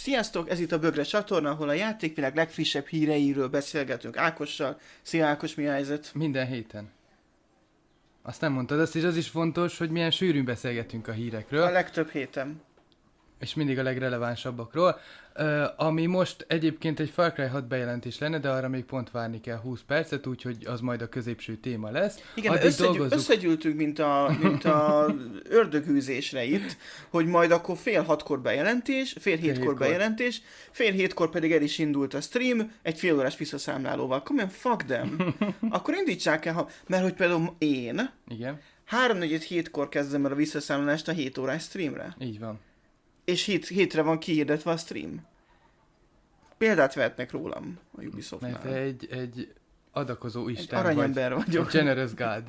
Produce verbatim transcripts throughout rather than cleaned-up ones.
Sziasztok, ez itt a Bögre csatorna, ahol a játékvilág legfrissebb híreiről beszélgetünk Ákossal. Szia Ákos, mi a helyzet? Minden héten. Azt nem mondtad, azt is az is fontos, hogy milyen sűrűn beszélgetünk a hírekről. A legtöbb héten. És mindig a legrelevánsabbakról. Uh, ami most egyébként egy Far Cry hat bejelentés lenne, de arra még pont várni kell húsz percet, úgyhogy az majd a középső téma lesz. Igen, összegyű, dolgozzuk... összegyűltünk, mint a, mint a ördögűzésre itt, hogy majd akkor fél hatkor bejelentés, fél hétkor, hétkor bejelentés, fél hétkor pedig el is indult a stream, egy fél órás visszaszámlálóval. Komolyan, fuck them. Akkor indítsák el, ha... mert hogy például én Igen. háromnegyed hétkor kezdem el a visszaszámlálást a hét órás streamre. Így van. És hét, hétre van kihirdetve a stream. Példát vehetnek rólam a Ubisoftnál. Mert egy, egy adakozó isten egy aranyember vagy. vagyok. Generous God.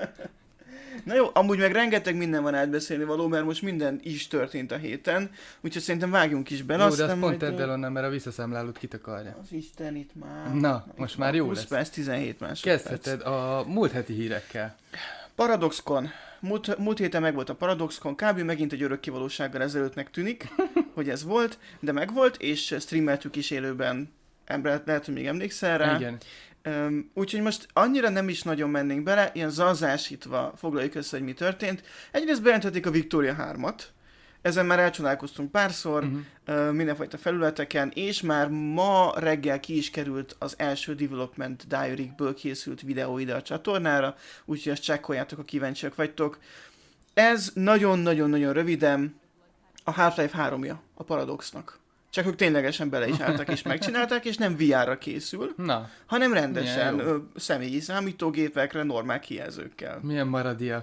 Na jó, amúgy meg rengeteg minden van átbeszélni való, mert most minden is történt a héten, úgyhogy szerintem vágjunk is bele. Jó, de azt pont majd... tedd el onnan, mert a visszaszámlálót kitakarja. Az Isten itt már. Na, Na most már jó húsz lesz. perc, tizenhét másodperc. Kezdheted a múlt heti hírekkel. Paradoxcon. Múlt, múlt héten meg volt a Paradoxcon, kb. Megint egy örökkévalósággal ezelőttnek tűnik, hogy ez volt, de megvolt, és streameltük is élőben. Ember, lehet, hogy még emlékszel rá. Igen. Um, úgyhogy most annyira nem is nagyon mennénk bele, ilyen zazásítva foglaljuk össze, hogy mi történt. Egyrészt bejelentették a Victoria hármat, ezen már elcsodálkoztunk párszor, uh-huh. uh, mindenfajta felületeken, és már ma reggel ki is került az első Development Diary-ből készült videó ide a csatornára, úgyhogy ezt csekkoljátok, ha kíváncsiak vagytok. Ez nagyon-nagyon-nagyon röviden a Half-Life háromja a Paradoxnak. Csak ők ténylegesen bele is álltak és megcsinálták, és nem vé er-ra készül, Na, hanem rendesen ö, személyi számítógépekre, normál kijelzőkkel. Milyen maradiak.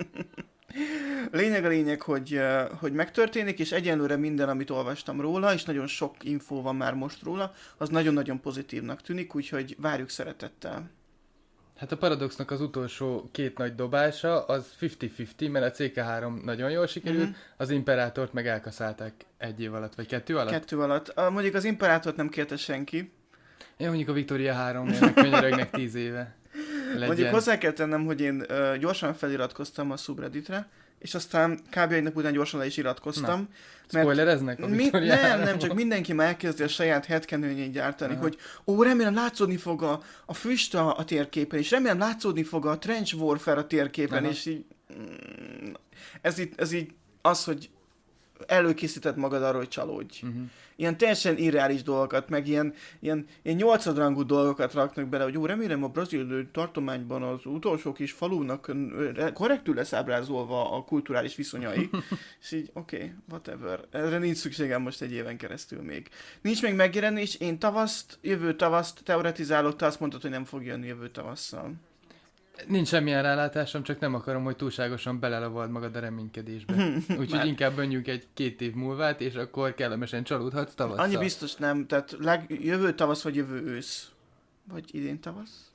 Lényeg a lényeg, hogy, hogy megtörténik, és egyenlőre minden, amit olvastam róla, és nagyon sok infó van már most róla, az nagyon-nagyon pozitívnak tűnik, úgyhogy várjuk szeretettel. Hát a Paradoxnak az utolsó két nagy dobása az ötven-ötven, mert a cé ká három nagyon jól sikerült, mm-hmm. az Imperátort meg elkaszálták egy év alatt, vagy kettő alatt? Kettő alatt. A, mondjuk az Imperátort nem kérte senki. Én mondjuk a Victoria három meg könyörögnek tíz éve. Legyen. Mondjuk hozzá kell tennem, hogy én uh, gyorsan feliratkoztam a subredditre, és aztán kb. Egy nap után gyorsan le is iratkoztam. Na, spoilereznek a Victoria mi, Nem, nem, csak mindenki már elkezdi a saját headcanonjét gyártani, Aha. hogy ó, remélem látszódni fog a, a füst a, a térképen, és remélem látszódni fog a trench warfare a térképen, Aha. és így... Mm, ez, így, ez így az, hogy előkészíted magad arról, hogy csalódj. Uh-huh. Ilyen teljesen irreális dolgokat, meg ilyen, ilyen, ilyen nyolcadrangú dolgokat raknak bele, hogy jó, remélem a brazil tartományban az utolsó kis falunak korrektül lesz ábrázolva a kulturális viszonyai. És így, oké, okay, whatever. Erre nincs szükségem most egy éven keresztül még. Nincs még megjelenés, én tavaszt, jövő tavaszt teoretizálok, te azt mondtad, hogy nem fog jönni jövő tavasszal. Nincs semmilyen rálátásom, csak nem akarom, hogy túlságosan belelavald magad a reménykedésbe. Úgyhogy inkább menjünk egy két év múlvát, és akkor kellemesen csalódhatsz tavasszal. Annyi biztos nem, tehát leg, jövő tavasz vagy jövő ősz. Vagy idén tavasz?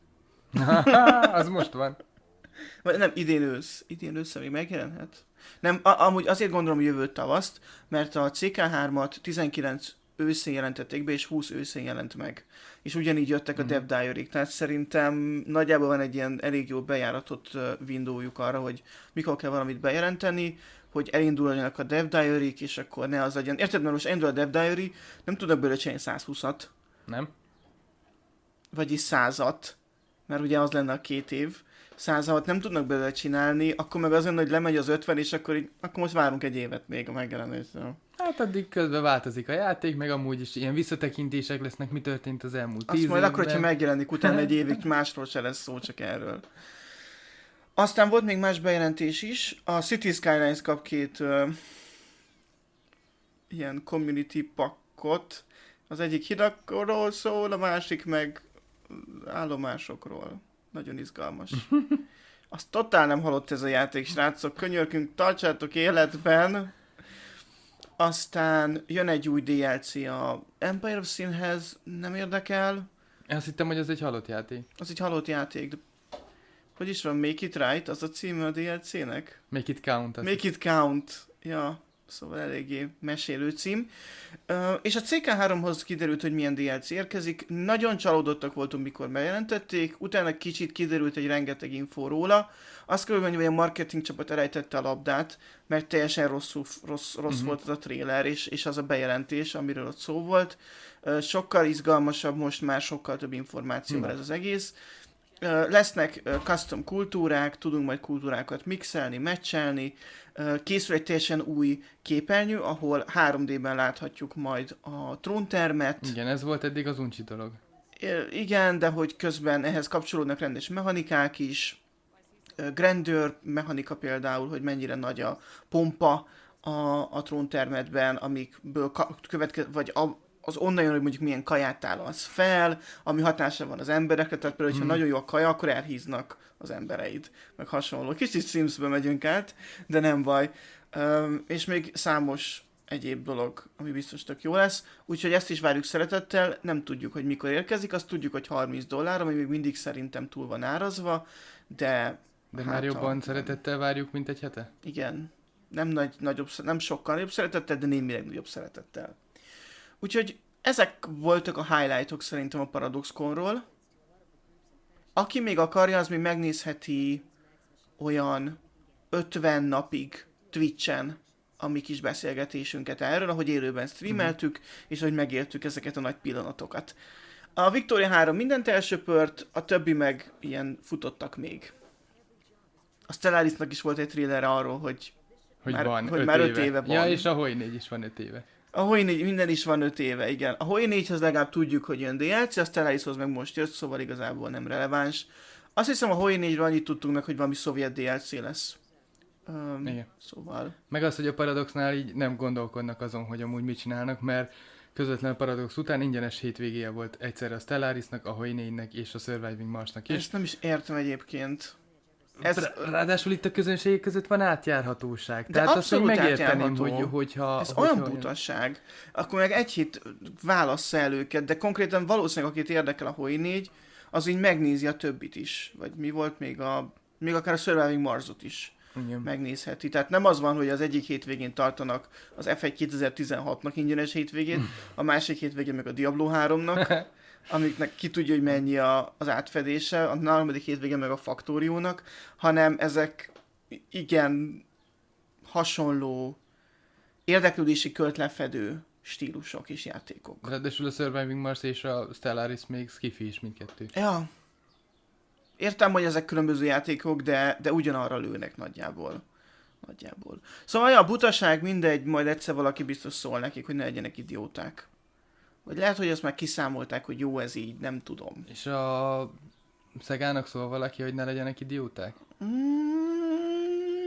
Az most van. Vagy nem, idén ősz. Idén ősszel még megjelenhet? Nem, a- amúgy azért gondolom jövő tavaszt, mert a cé ká hármat tizenkilenc őszén jelentették be, és húsz őszén jelent meg. És ugyanígy jöttek a mm. Dev Diary-k, tehát szerintem nagyjából van egy ilyen elég jó bejáratott windowjuk arra, hogy mikor kell valamit bejelenteni, hogy elinduljanak a Dev Diary-k, és akkor ne az legyen. Érted, mert most elindul a Dev Diary, nem tudnak belőle csinálni százhúszat. Nem? Vagyis százat, mert ugye az lenne a két év. Százat nem tudnak belőle csinálni, akkor meg az lenne, hogy lemegy az ötven, és akkor, így, akkor most várunk egy évet még a megjelenésről. Hát addig közben változik a játék, meg amúgy is ilyen visszatekintések lesznek, mi történt az elmúlt tíz Azt majd évben. akkor, hogyha megjelenik utána egy évig, másról se lesz szó, csak erről. Aztán volt még más bejelentés is. A City Skylines kap két uh, ilyen community pakkot. Az egyik hidakról szól, a másik meg állomásokról. Nagyon izgalmas. Azt totál nem halott ez a játék, srácok. Könyörgünk, tartsátok életben. Aztán jön egy új dé el cé a Empire of Sinhez, nem érdekel. Én azt hittem, hogy ez egy halott játék. Az egy halott játék. De... Hogy is van, Make It Right, az a címe a dé el cének? Make It Count. Make It Count, ja. Szóval eléggé mesélő cím. Uh, és a cé ká háromhoz kiderült, hogy milyen dé el cé érkezik. Nagyon csalódottak voltunk, mikor bejelentették. Utána kicsit kiderült egy rengeteg infó róla. Azt kell mondani, hogy a marketing csapat elejtette a labdát, mert teljesen rosszul, rossz, rossz uh-huh. volt az a trailer, és, és az a bejelentés, amiről ott szó volt. Uh, sokkal izgalmasabb, most már sokkal több információ van uh-huh. ez az egész. Uh, lesznek uh, custom kultúrák, tudunk majd kultúrákat mixelni, matchelni. Uh, készül egy teljesen új képernyő, ahol három dében láthatjuk majd a tróntermet. Igen, ez volt eddig az uncsi dolog. Uh, igen, de hogy közben ehhez kapcsolódnak rendes mechanikák is. Uh, grandeur mechanika például, hogy mennyire nagy a pompa a, a tróntermetben, amikből ka- követke- vagy a, az onnan jön, hogy mondjuk milyen kaját tálalsz fel, ami hatása van az emberekre, tehát például, hogyha hmm. nagyon jó a kaja, akkor elhíznak az embereid, meg hasonló. Kicsit Simsbe megyünk át, de nem baj. Um, és még számos egyéb dolog, ami biztos tök jó lesz. Úgyhogy ezt is várjuk szeretettel, nem tudjuk, hogy mikor érkezik, azt tudjuk, hogy harminc dollár, ami még mindig szerintem túl van árazva, de... De hát már jobban a... szeretettel várjuk, mint egy hete? Igen. Nem, nagy, nagyobb, nem sokkal nagyobb szeretettel, de némileg nagyobb szeretettel. Úgyhogy ezek voltak a highlightok szerintem a ParadoxConról. Aki még akarja, az még megnézheti olyan ötven napig Twitchen a mi kis beszélgetésünket erről, ahogy élőben streameltük, mm-hmm. és ahogy megéltük ezeket a nagy pillanatokat. A Victoria három mindent elsöpört, a többi meg ilyen futottak még. A Stellarisnak is volt egy trailer arról, hogy, hogy, már, van, hogy öt már éve. öt éve van. Ja, és a Hoi négy is van öt éve. A Hoi négy, minden is van öt éve, igen. A Hoi négyhez legalább tudjuk, hogy jön dé el cé, a Stellarishoz meg most jött, szóval igazából nem releváns. Azt hiszem, a Hoi négyről annyit tudtunk meg, hogy valami szovjet dé el cé lesz. Um, igen. Szóval... Meg az, hogy a Paradoxnál így nem gondolkodnak azon, hogy amúgy mit csinálnak, mert közvetlen Paradox után ingyenes hétvégéje volt egyszerre a Stellarisnak, a Hoi négynek és a Surviving Marsnak is. Ezt nem is értem egyébként. Ez... Ráadásul itt a közönségek között van átjárhatóság. De tehát azt még megérteném, hogy, hogyha... Ez hogyha olyan olyan... butaság. Akkor meg egy hét válassza el őket, de konkrétan valószínűleg akit érdekel a Hoi négy, az így megnézi a többit is. Vagy mi volt még a... Még akár a Surviving Marsot is. Igen. Megnézheti. Tehát nem az van, hogy az egyik hétvégén tartanak az ef egy kétezer-tizenhatnak ingyenes hétvégét, a másik hétvégén meg a Diablo háromnak, amiknek ki tudja, hogy mennyi a, az átfedése, a harmadik hétvégén meg a Factoriónak, hanem ezek igen hasonló érdeklődési kört lefedő stílusok és játékok. Ráadásul a Surviving Mars és a Stellaris még skifi is mindkettő. Ja. Értem, hogy ezek különböző játékok, de, de ugyanarra lőnek nagyjából. Nagyjából. Szóval ja, a butaság mindegy, majd egyszer valaki biztos szól nekik, hogy ne legyenek idióták. Vagy lehet, hogy azt már kiszámolták, hogy jó ez így, nem tudom. És a Szegának szól valaki, hogy ne legyenek idióták? Mm...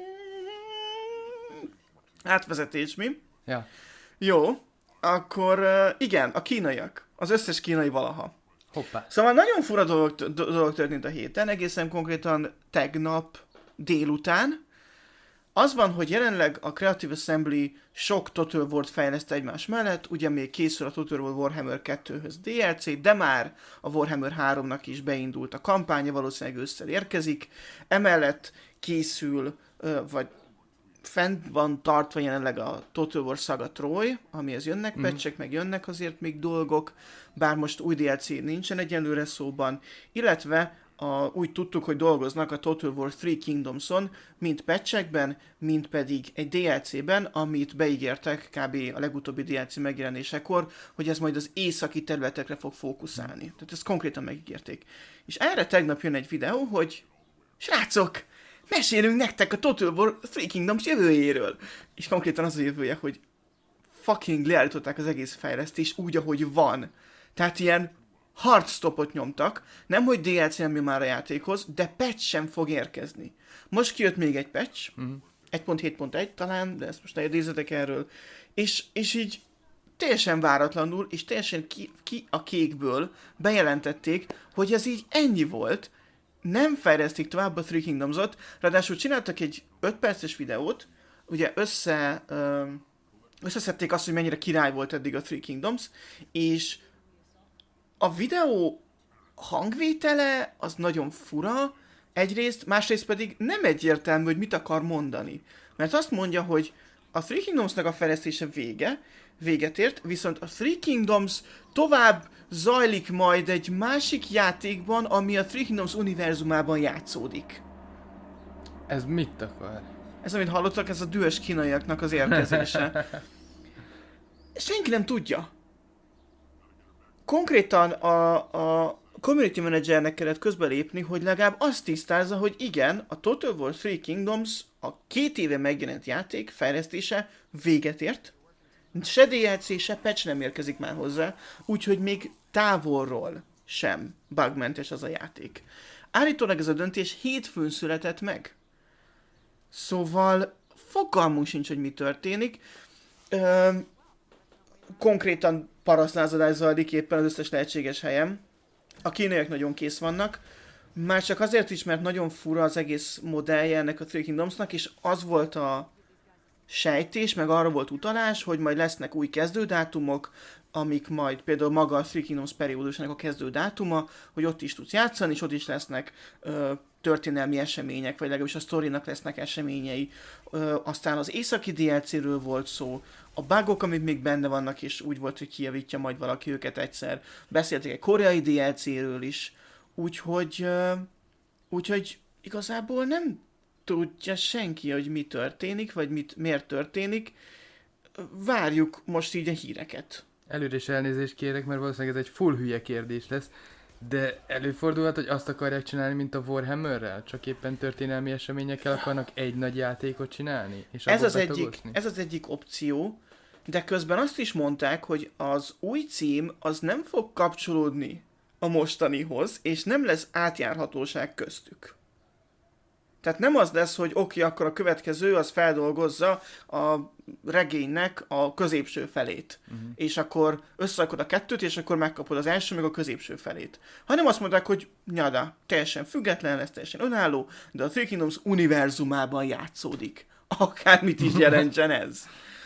Átvezetés, mi? Ja. Jó, akkor igen, a kínaiak. Az összes kínai valaha. Hoppá. Szóval nagyon fura dolog, dolog történt a héten, egészen konkrétan tegnap délután. Az van, hogy jelenleg a Creative Assembly sok Total War-t fejleszt egymás mellett, ugye még készül a Total War Warhammer kettőhöz dé el cé, de már a Warhammer háromnak is beindult a kampánya, valószínűleg ősszel érkezik. Emellett készül, vagy fent van tartva jelenleg a Total War Saga Troy, amihez jönnek mm. patchek, meg jönnek azért még dolgok, bár most új dé el cé nincsen egyelőre szóban, illetve a, úgy tudtuk, hogy dolgoznak a Total War Three Kingdomson, mind patchekben, mind pedig egy dé el cében, amit beígértek kb. A legutóbbi dé el cé megjelenésekor, hogy ez majd az északi területekre fog fókuszálni. Mm. Tehát ezt konkrétan megígérték. És erre tegnap jön egy videó, hogy srácok, mesélünk nektek a Total War Three Kingdoms jövőjéről. És konkrétan az a jövője, hogy fucking leállították az egész fejlesztés úgy, ahogy van. Tehát ilyen hard stopot nyomtak, nem hogy dé el cé nem jön már a játékhoz, de patch sem fog érkezni. Most kijött még egy patch, uh-huh. egy pont hét pont egy talán, de ezt most ne idézzetek erről, és, és így teljesen váratlanul, és teljesen ki, ki a kékből bejelentették, hogy ez így ennyi volt, nem fejlesztik tovább a Three Kingdoms-ot, ráadásul csináltak egy öt perces videót, ugye össze, ö, összeszedték azt, hogy mennyire király volt eddig a Three Kingdoms, és a videó hangvétele az nagyon fura, egyrészt, másrészt pedig nem egyértelmű, hogy mit akar mondani. Mert azt mondja, hogy a Three Kingdomsnak a fejlesztése vége, véget ért, viszont a Three Kingdoms tovább zajlik majd egy másik játékban, ami a Three Kingdoms univerzumában játszódik. Ez mit akar? Ez, amit hallottak, ez a dühös kínaiaknak az érkezése. Senki nem tudja. Konkrétan a, a community managernek kellett közbelépni, hogy legalább azt tisztázza, hogy igen, a Total War Three Kingdoms, a két éve megjelent játék fejlesztése véget ért, se dé el cé, se patch nem érkezik már hozzá, úgyhogy még távolról sem bugmentes az a játék. Állítólag ez a döntés hétfőn született meg. Szóval fogalmunk sincs, hogy mi történik. Ö, konkrétan parasztlázadás zajlik éppen az összes lehetséges helyen. A kínaiak nagyon kész vannak. Már csak azért is, mert nagyon fura az egész modellje ennek a Three Kingdomsnak, és az volt a sejtés, meg arra volt utalás, hogy majd lesznek új kezdődátumok, amik majd például maga a Three Kingdoms periódusának a kezdődátuma, hogy ott is tudsz játszani, és ott is lesznek ö, történelmi események, vagy legalábbis a sztorinak lesznek eseményei. Ö, aztán az északi dé el cé-ről volt szó, a bugok, amik még benne vannak, és úgy volt, hogy kijavítja majd valaki őket egyszer. Beszéltek egy koreai dé el cé-ről is, úgyhogy, ö, úgyhogy igazából nem tudja senki, hogy mi történik, vagy mit, miért történik. Várjuk most így a híreket. Előre is elnézést kérek, mert valószínűleg ez egy full hülye kérdés lesz, de előfordulhat, hogy azt akarják csinálni, mint a Warhammerrel? Csak éppen történelmi eseményekkel akarnak egy nagy játékot csinálni? És ez, az egyik, ez az egyik opció, de közben azt is mondták, hogy az új cím az nem fog kapcsolódni a mostanihoz, és nem lesz átjárhatóság köztük. Tehát nem az lesz, hogy oké, okay, akkor a következő az feldolgozza a regénynek a középső felét. Uh-huh. És akkor összerakod a kettőt, és akkor megkapod az első, meg a középső felét. Hanem azt mondták, hogy nyada, teljesen független lesz, teljesen önálló, de a Three Kingdoms univerzumában játszódik. Akármit is jelentsen ez.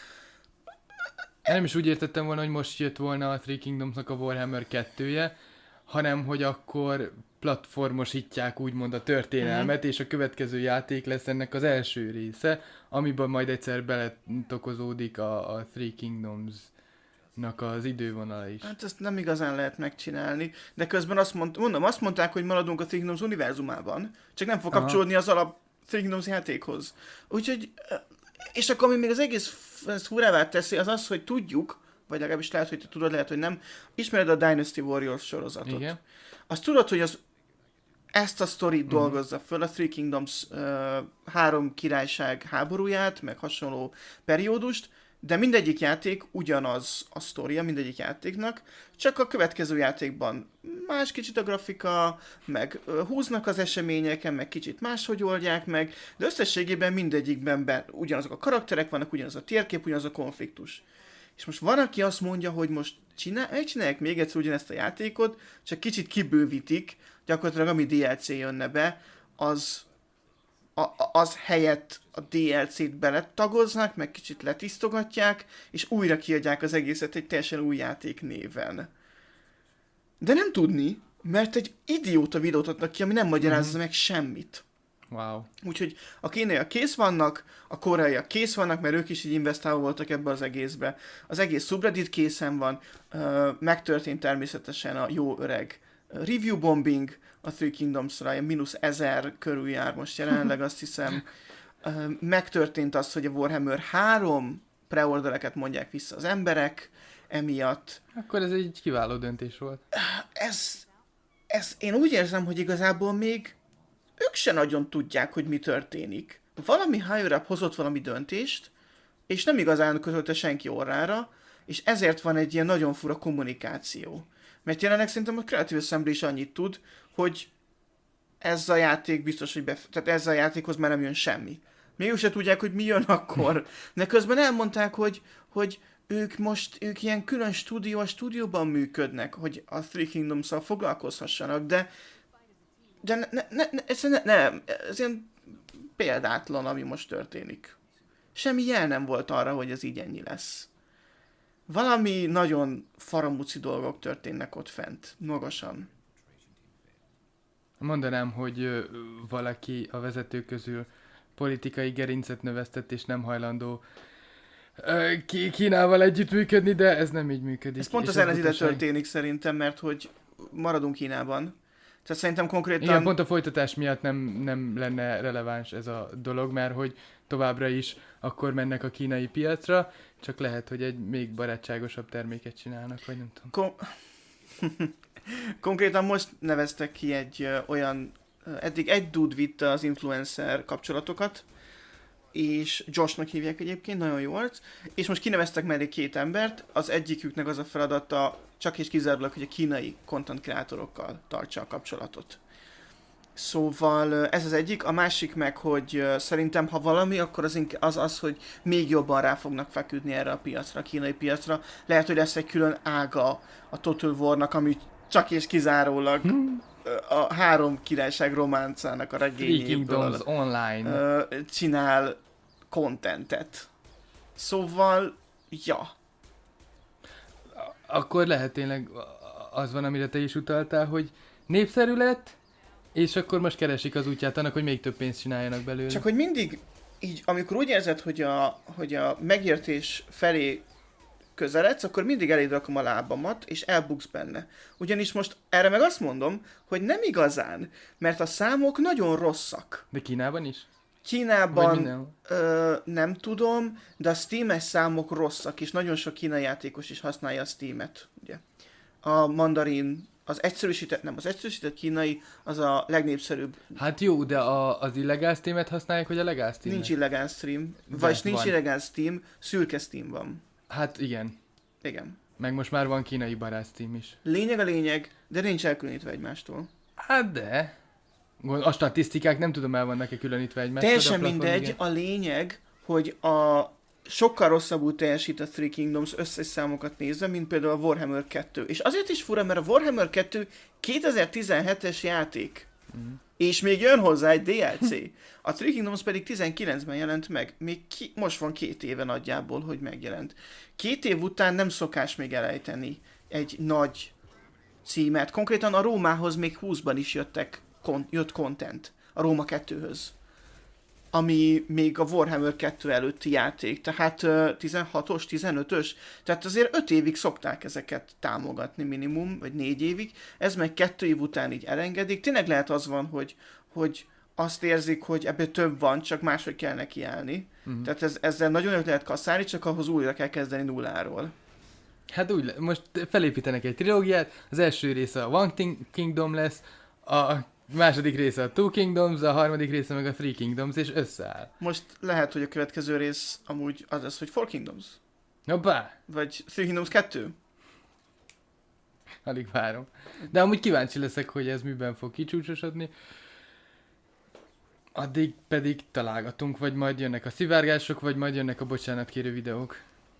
Nem is úgy értettem volna, hogy most jött volna a Three Kingdomsnak a Warhammer kettője, hanem hogy akkor platformosítják úgymond a történelmet, mm-hmm. és a következő játék lesz ennek az első része, amiben majd egyszer beletokozódik a, a Three Kingdoms-nak az idővonala is. Hát ezt nem igazán lehet megcsinálni, de közben azt mond, mondom, azt mondták, hogy maradunk a Three Kingdoms univerzumában, csak nem fog Aha. kapcsolódni az alap Three Kingdoms játékhoz. Úgyhogy, és akkor ami még az egész ezt furává teszi, az az, hogy tudjuk, vagy legalábbis lehet, hogy te tudod, lehet, hogy nem, ismered a Dynasty Warriors sorozatot. Igen. Azt tudod, hogy az ezt a sztorit uh-huh. dolgozza föl, a Three Kingdoms uh, három királyság háborúját, meg hasonló periódust, de mindegyik játék ugyanaz a sztoria mindegyik játéknak, csak a következő játékban más kicsit a grafika, meg uh, húznak az eseményeken, meg kicsit máshogy oldják meg, de összességében mindegyikben ben, ugyanazok a karakterek vannak, ugyanaz a térkép, ugyanaz a konfliktus. És most van, aki azt mondja, hogy most csinál, megcsinálják még egyszer ugyanezt a játékot, csak kicsit kibővítik, gyakorlatilag ami dé el cé jönne be, az, a, az helyett a dé el cét beletagoznak, meg kicsit letisztogatják, és újra kiadják az egészet egy teljesen új játék néven. De nem tudni, mert egy idióta videót adnak ki, ami nem magyarázza mm-hmm. meg semmit. Wow. Úgyhogy a kínaiak kész vannak, a koreaiak kész vannak, mert ők is így investálva voltak ebbe az egészbe. Az egész subreddit készen van, uh, megtörtént természetesen a jó öreg review bombing a Three Kingdoms-ra, ilyen mínusz ezer körül jár most jelenleg, azt hiszem. Uh, megtörtént az, hogy a Warhammer három preordereket mondják vissza az emberek, emiatt. Akkor ez egy kiváló döntés volt. Ez, ez én úgy érzem, hogy igazából még ők se nagyon tudják, hogy mi történik. Valami higher up hozott valami döntést, és nem igazán közölte senki orrára, és ezért van egy ilyen nagyon fura kommunikáció. Mert jelenleg szerintem a Creative Assembly is annyit tud, hogy ez a játék biztos, hogy bef- tehát ez a játékhoz már nem jön semmi. Még ők se tudják, hogy mi jön akkor. De közben elmondták, hogy, hogy ők most, ők ilyen külön stúdió a stúdióban működnek, hogy a Three Kingdoms-szal foglalkozhassanak, de de ne, ne, ne, ez, ne, ne, ez ilyen példátlan, ami most történik. Semmi jel nem volt arra, hogy ez így ennyi lesz. Valami nagyon faramúci dolgok történnek ott fent, magasan. Mondanám, hogy ö, valaki a vezetők közül politikai gerincet növesztett, és nem hajlandó Kínával együttműködni, de ez nem így működik. Ez pont az ellentéte történik szerintem, mert hogy maradunk Kínában. Tehát szerintem konkrétan... Igen, pont a folytatás miatt nem, nem lenne releváns ez a dolog, mert hogy továbbra is akkor mennek a kínai piacra, csak lehet, hogy egy még barátságosabb terméket csinálnak, vagy nem tudom. Kon- konkrétan most neveztek ki egy ö, olyan... Eddig egy dude vitte az influencer kapcsolatokat, és Joshnak hívják egyébként, nagyon jó arc, és most kineveztek mellé két embert, az egyiküknek az a feladata csak és kizárólag, hogy a kínai content kreátorokkal tartsa a kapcsolatot. Szóval ez az egyik, a másik meg, hogy szerintem ha valami, akkor az az, az hogy még jobban rá fognak feküdni erre a piacra, a kínai piacra. Lehet, hogy lesz egy külön ága a Total War-nak, ami csak és kizárólag hmm. a három királyság románcának a regényéből online csinál contentet. Szóval, ja. Akkor lehet tényleg az van, amire te is utaltál, hogy népszerű lett, és akkor most keresik az útját annak, hogy még több pénzt csináljanak belőle. Csak hogy mindig így, amikor úgy érzed, hogy a, hogy a megértés felé közeledsz, akkor mindig eléd rakom a lábamat, és elbuksz benne. Ugyanis most erre meg azt mondom, hogy nem igazán, mert a számok nagyon rosszak. De Kínában is? Kínában ö, nem tudom, de a Steam-es számok rosszak, és nagyon sok kínai játékos is használja a Steam-et, ugye. A mandarin, az egyszerűsített, nem, az egyszerűsített kínai az a legnépszerűbb. Hát jó, de a, az illegál Steam-et használják, vagy a legál Steam-et? Nincs illegál Steam, vagy nincs van. illegál Steam, szürke Steam van. Hát igen. Igen. Meg most már van kínai barát Steam is. Lényeg a lényeg, de nincs elkülönítve egymástól. Hát de... A statisztikák nem tudom, el vannak-e különítve egymástól. Teljesen mindegy, igen. A lényeg, hogy a sokkal rosszabbul teljesít a Three Kingdoms összes számokat nézve, mint például a Warhammer kettő. És azért is fura, mert a Warhammer kettő kétezer-tizenhetes játék. Mm. És még jön hozzá egy dé el cé. A Three Kingdoms pedig tizenkilencben jelent meg. Még ki, most van két éve nagyjából, hogy megjelent. Két év után nem szokás még elejteni egy nagy címet. Konkrétan a Rómához még húszban is jöttek, kon, jött content. A Róma kettőhöz. Ami még a Warhammer kettő előtti játék. Tehát uh, tizenhatos, tizenötös. Tehát azért öt évig szokták ezeket támogatni minimum, vagy négy évig. Ez meg kettő év után így elengedik. Tényleg lehet az van, hogy, hogy azt érzik, hogy ebből több van, csak máshogy kell nekiállni. Uh-huh. Tehát ez, ezzel nagyon őt lehet kasszálni, csak ahhoz újra kell kezdeni nulláról. Hát úgy, le- most felépítenek egy trilógiát, az első része a One Kingdom lesz, a második része a Two Kingdoms, a harmadik része meg a Three Kingdoms, és összeáll. Most lehet, hogy a következő rész amúgy az lesz, hogy Four Kingdoms. Hoppá! Vagy Three Kingdoms kettő. Alig várom. De amúgy kíváncsi leszek, hogy ez miben fog kicsúcsosodni. Addig pedig találgatunk, vagy majd jönnek a szivárgások, vagy majd jönnek a bocsánatkérő videók.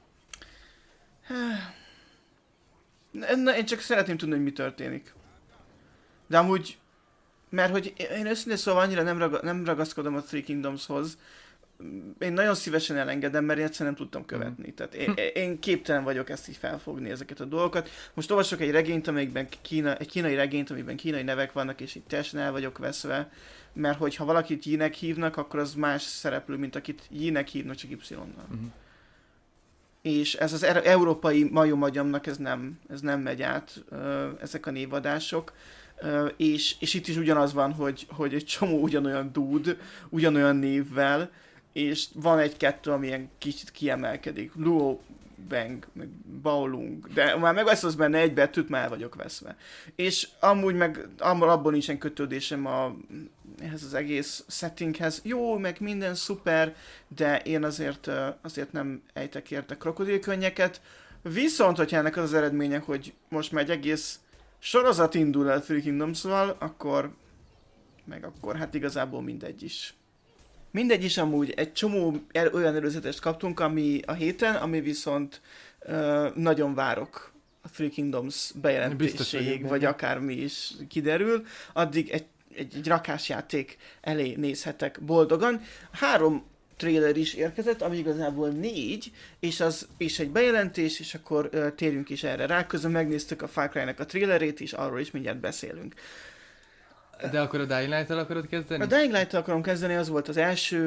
Na, én csak szeretném tudni, hogy mi történik. De amúgy, mert hogy én őszintén szóval annyira nem, raga, nem ragaszkodom a Three Kingdomshoz, én nagyon szívesen elengedem, mert én egyszerűen nem tudtam követni. Tehát én, én képtelen vagyok ezt így felfogni, ezeket a dolgokat. Most olvasok egy regényt, amelyikben Kína, egy kínai regényt, amiben kínai nevek vannak, és így teljesen el vagyok veszve, mert hogyha valakit Yi-nek hívnak, akkor az más szereplő, mint akit Yi-nek hívnak, csak Y-nal. Uh-huh. És ez az er- európai majomagyamnak ez nem, ez nem megy át, ö, ezek a névadások. Uh, és, és itt is ugyanaz van, hogy, hogy egy csomó ugyanolyan dude, ugyanolyan névvel, és van egy-kettő, amilyen kicsit kiemelkedik. Luo Beng, meg Baolung, de már megveszesz benne egy betűt, már vagyok veszve. És amúgy meg abban nincsen kötődésem a, ehhez az egész settinghez. Jó, meg minden szuper, de én azért, azért nem ejtek érte krokodilkönnyeket. Viszont, hogyha ennek az az eredménye, hogy most már egy egész sorozat indul el Three Kingdoms-val, akkor meg akkor hát igazából mindegy is. Mindegy is amúgy, egy csomó el, olyan előzetest kaptunk ami a héten, ami viszont uh, nagyon várok a Three Kingdoms bejelentéséig, vagy akármi is kiderül, addig egy, egy, egy rakásjáték elé nézhetek boldogan. Három trailer is érkezett, ami igazából négy, és az és egy bejelentés, és akkor uh, térjünk is erre rá. Közben megnéztük a Far Cry-nek a trailerét, és arról is mindjárt beszélünk. De akkor a Dying Light-tal akarod kezdeni? A Dying Light-tal akarom kezdeni, az volt az első,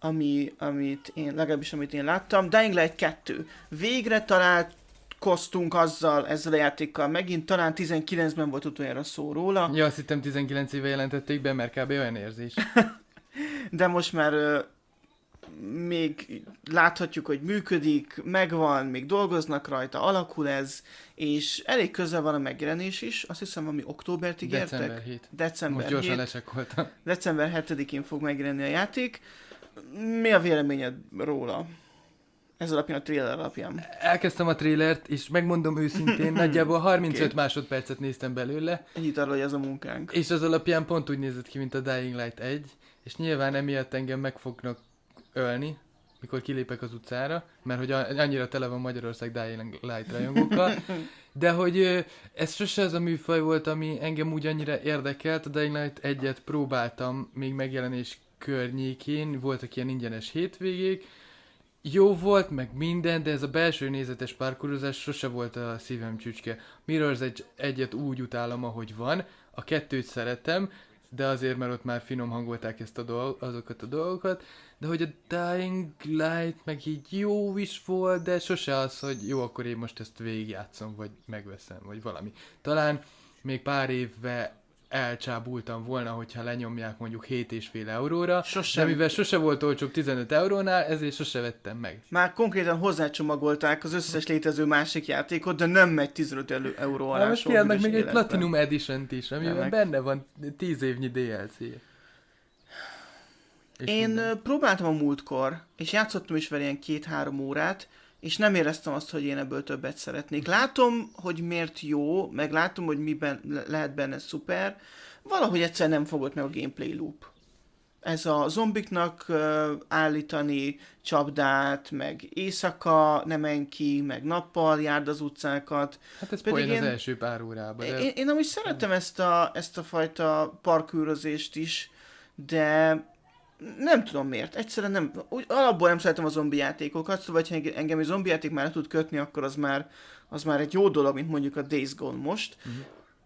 ami, amit én, legalábbis amit én láttam. Dying Light kettő. Végre találkoztunk azzal, ezzel a játékkal megint, talán tizenkilencben volt utoljára szó róla. Ja, azt hittem tizenkilenc éve jelentették be, mert kb. Olyan érzés. De most már uh, még láthatjuk, hogy működik, megvan, még dolgoznak rajta, alakul ez, és elég közel van a megjelenés is, azt hiszem, valami októbert ígértek. December hét. December Most gyorsan hét. lecsekkoltam. December hetedikén fog megjelenni a játék. Mi a véleményed róla? Ez alapján, a trailer alapján. Elkezdtem a trailert, és megmondom őszintén, nagyjából harmincöt okay. másodpercet néztem belőle. Ennyit arról, hogy ez a munkánk. És az alapján pont úgy nézett ki, mint a Dying Light egy, és nyilván emiatt engem meg fognak ölni, mikor kilépek az utcára, mert hogy annyira tele van Magyarország Dying Light rajongókkal, de hogy ez sose az a műfaj volt, ami engem úgy annyira érdekelt. A Dying Light egyet próbáltam még megjelenés környékén, voltak ilyen ingyenes hétvégék, jó volt, meg minden, de ez a belső nézetes parkourozás sose volt a szívem csücske. Mirror's Edge egyet úgy utálom, ahogy van, a kettőt szeretem, de azért, mert ott már finom hangolták ezt a dolg, azokat a dolgokat, de hogy a Dying Light meg így jó is volt, de sose az, hogy jó, akkor én most ezt végigjátszom, vagy megveszem, vagy valami. Talán még pár évve elcsábultam volna, hogyha lenyomják mondjuk hét és fél euróra, Sosem. de mivel sose volt olcsóbb tizenöt eurónál, ezért sose vettem meg. Már konkrétan hozzácsomagolták az összes létező másik játékot, de nem megy tizenöt euró alá. Most kiadnak még egy Platinum Edition-t is, amiben meg... benne van tíz évnyi dé el cé. Én minden. próbáltam a múltkor, és játszottam is vele ilyen két-három órát, és nem éreztem azt, hogy én ebből többet szeretnék. Látom, hogy miért jó, meg látom, hogy miben lehet benne szuper, valahogy egyszer nem fogott meg a gameplay loop. Ez a zombiknak uh, állítani csapdát, meg éjszaka nem menj ki, meg nappal járd az utcákat. Hát ez poén az első pár órában. De... Én, én amúgy szeretem ezt a, ezt a fajta parkőrözést is, de nem tudom miért. Egyszerűen nem, úgy, alapból nem szeretem a zombi játékokat, szóval ha engem egy zombi játék már tud kötni, akkor az már, az már egy jó dolog, mint mondjuk a Days Gone most. Uh-huh.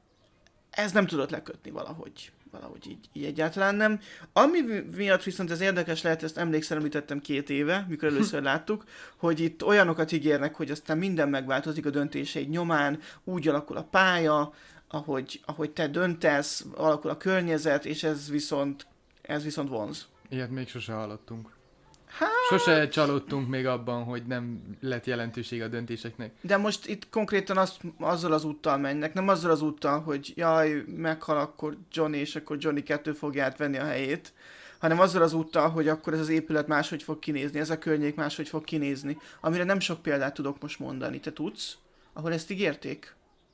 Ez nem tudott lekötni valahogy. Valahogy így, így egyáltalán nem. Ami miatt viszont ez érdekes lehet, ezt emlékszel, említettem két éve, mikor először láttuk, hogy itt olyanokat ígérnek, hogy aztán minden megváltozik a döntéseid nyomán, úgy alakul a pálya, ahogy, ahogy te döntesz, alakul a környezet, és ez viszont, ez viszont vonz. Ilyet még sose hallottunk. Hát... Sose csalódtunk még abban, hogy nem lett jelentőség a döntéseknek. De most itt konkrétan az, azzal az úttal mennek, nem azzal az úttal, hogy jaj, meghal akkor Johnny, és akkor Johnny kettő fogja átvenni a helyét, hanem azzal az úttal, hogy akkor ez az épület máshogy fog kinézni, ez a környék máshogy fog kinézni, amire nem sok példát tudok most mondani. Te tudsz, ahol ezt ígérték?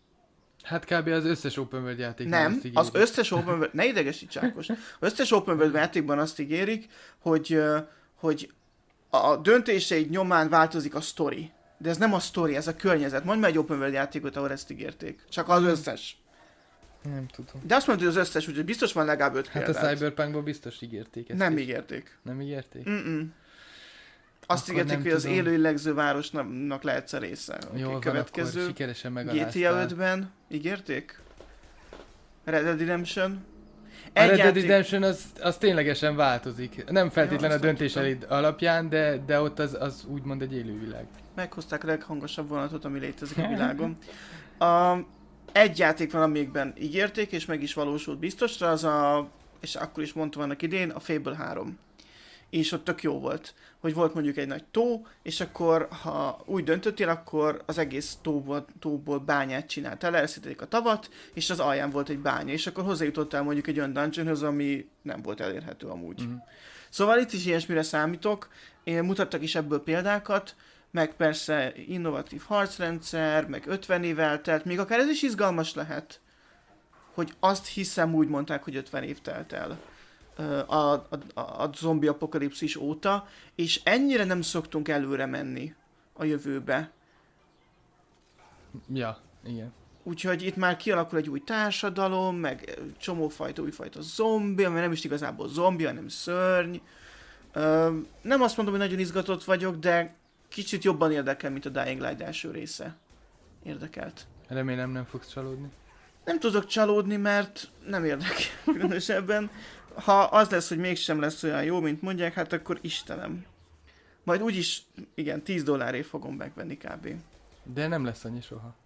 Hát kb. Az összes open world játékban nem, azt az összes open world, ne idegesíts Ákos, az összes open world játékban azt ígérik, hogy, hogy a döntéseid nyomán változik a sztori. De ez nem a sztori, ez a környezet. Mondj már egy open world játékot, ahol ezt ígérték. Csak az összes. Nem tudom. De azt mondod, hogy az összes, úgyhogy biztos van legalább öt Hát példát. a Cyberpunkban biztos ígérték ezt. Nem is. ígérték. Nem ígérték? Mm-mm. Azt Akkor ígérték, hogy tudom. az élő illegző városnak lehetsz a része. Jó, okay, következő. Van, akkor sikeresen megaláztál. gé té á ötben ígérték? Red Dead Redemption? A Red Dead Redemption az, az ténylegesen változik. Nem feltétlen ja, a döntéseid alapján, de, de ott az, az úgymond egy élővilág. Meghozták a leghangosabb vonatot, ami létezik a világon. A, egy játék van, amikben ígérték, és meg is valósult biztosra, az a, és akkor is mondtam annak idén, a Fable három. És ott tök jó volt, hogy volt mondjuk egy nagy tó, és akkor, ha úgy döntöttél, akkor az egész tóból, tóból bányát csináltál, elszítették a tavat, és az alján volt egy bánya, és akkor hozzájutottál mondjuk egy olyan dungeonhöz, ami nem volt elérhető amúgy. Mm. Szóval itt is ilyesmire számítok, én mutattak is ebből példákat, meg persze innovatív harcrendszer, meg ötven év eltelt, még akár ez is izgalmas lehet, hogy azt hiszem úgy mondták, hogy ötven év telt el. A, a, a, a zombi apokalipszis óta, és ennyire nem szoktunk előre menni a jövőbe. Ja, igen. Úgyhogy itt már kialakul egy új társadalom, meg csomófajta, újfajta zombi, ami nem is igazából zombi, hanem szörny. Ö, nem azt mondom, hogy nagyon izgatott vagyok, de kicsit jobban érdekel, mint a Dying Light első része. Érdekelt. Remélem nem fogsz csalódni. Nem tudok csalódni, mert nem érdekel különösebben. ha az lesz, hogy mégsem lesz olyan jó, mint mondják, hát akkor Istenem. Majd úgyis, igen, tíz dollárért fogom megvenni kb. De nem lesz annyi soha.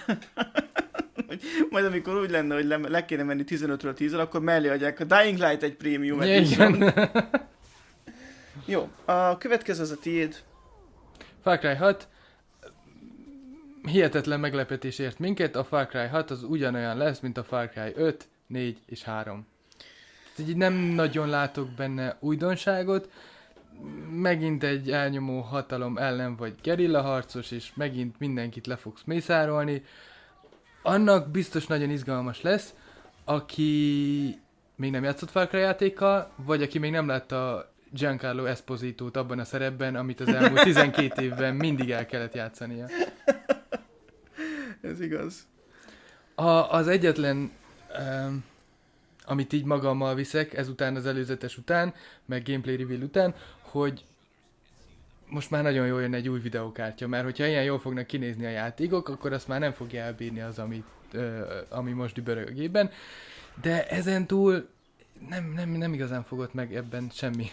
Majd amikor úgy lenne, hogy le, le kéne menni tizenötről tízre, akkor mellé adják a Dying Light egy prémium edition. Jó, a következő az a tiéd. Far Cry hat. Hihetetlen meglepetés ért minket, a Far Cry hat az ugyanolyan lesz, mint a Far Cry öt, négy és három. Így nem nagyon látok benne újdonságot, megint egy elnyomó hatalom ellen vagy gerillaharcos, és megint mindenkit le fogsz mészárolni. Annak biztos nagyon izgalmas lesz, aki még nem játszott Far Cry játékkal, vagy aki még nem látta Giancarlo Espositót abban a szerepben, amit az elmúlt tizenkét évben mindig el kellett játszania. Ez igaz. A, az egyetlen, um, amit így magammal viszek, ezután az előzetes után, meg gameplay reveal után, hogy most már nagyon jól jön egy új videókártya, mert hogyha ilyen jól fognak kinézni a játékok, akkor azt már nem fogja elbírni az, ami, ö, ami most dübörög a gépben. De ezen túl nem, nem, nem igazán fogott meg ebben semmi.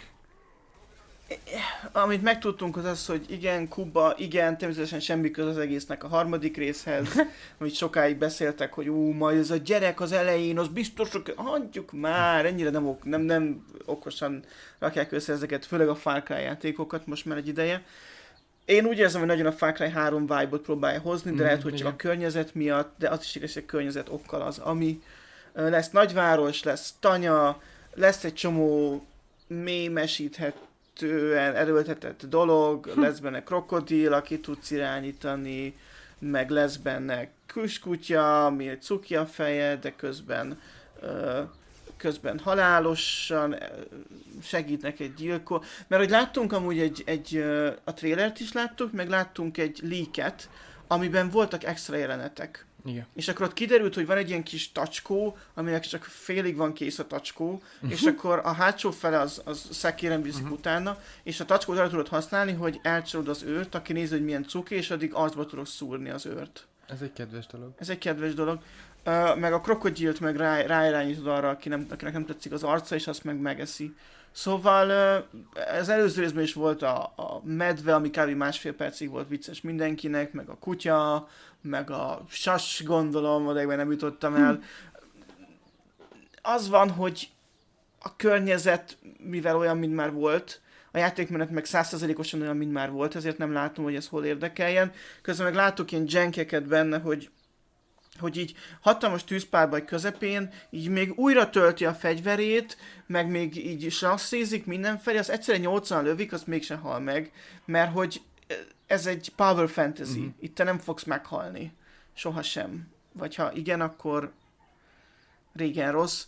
Amit megtudtunk az az, hogy igen, Kuba, igen, természetesen semmi köz az egésznek a harmadik részhez, amit sokáig beszéltek, hogy ú, majd ez a gyerek az elején, az biztos, hogy hagyjuk már, ennyire nem, ok, nem, nem okosan rakják össze ezeket, főleg a Far Cry játékokat most már egy ideje. Én úgy érzem, hogy nagyon a Far Cry három vibe-ot próbálja hozni, de mm, lehet, hogy csak a környezet miatt, de az is igaz, hogy a környezet okkal az, ami lesz nagyváros, lesz tanya, lesz egy csomó mémesíthet erőltetett dolog, hm. lesz benne krokodil, aki tudsz irányítani, meg lesz benne küskutya, ami egy cuki a feje, de közben, ö, közben halálosan segít egy gyilkol. Mert hogy láttunk amúgy egy, egy, a trailert is láttuk, meg láttunk egy leaket, amiben voltak extra jelenetek. Igen. És akkor ott kiderült, hogy van egy ilyen kis tacskó, aminek csak félig van kész a tacskó, uh-huh. és akkor a hátsó fele az, az szekéren viszik uh-huh. utána, és a tacskót arra tudod használni, hogy elcsolod az őrt, aki nézi, hogy milyen cuki, és addig arcba tudod szúrni az őrt. Ez egy kedves dolog. Ez egy kedves dolog. Uh, meg a krokodilt meg rá, ráirányítod arra, aki nem, akinek nem tetszik az arca, és azt meg megeszi. Szóval uh, az előző részben is volt a, a medve, ami kb. Másfél percig volt vicces mindenkinek, meg a kutya, meg a sas, gondolom, odaig nem jutottam el. Az van, hogy a környezet, mivel olyan, mint már volt, a játékmenet meg száz százalékosan olyan, mint már volt, ezért nem látom, hogy ez hol érdekeljen. Közben meg látok ilyen jankeket benne, hogy hogy így hatalmas tűzpárbaj közepén, így még újra tölti a fegyverét, meg még így slasszízik mindenfelé, az egyszerűen nyolcvan lövik, az mégsem hal meg, mert hogy ez egy power fantasy, mm-hmm. itt te nem fogsz meghalni. Sohasem. Vagy ha igen, akkor régen rossz.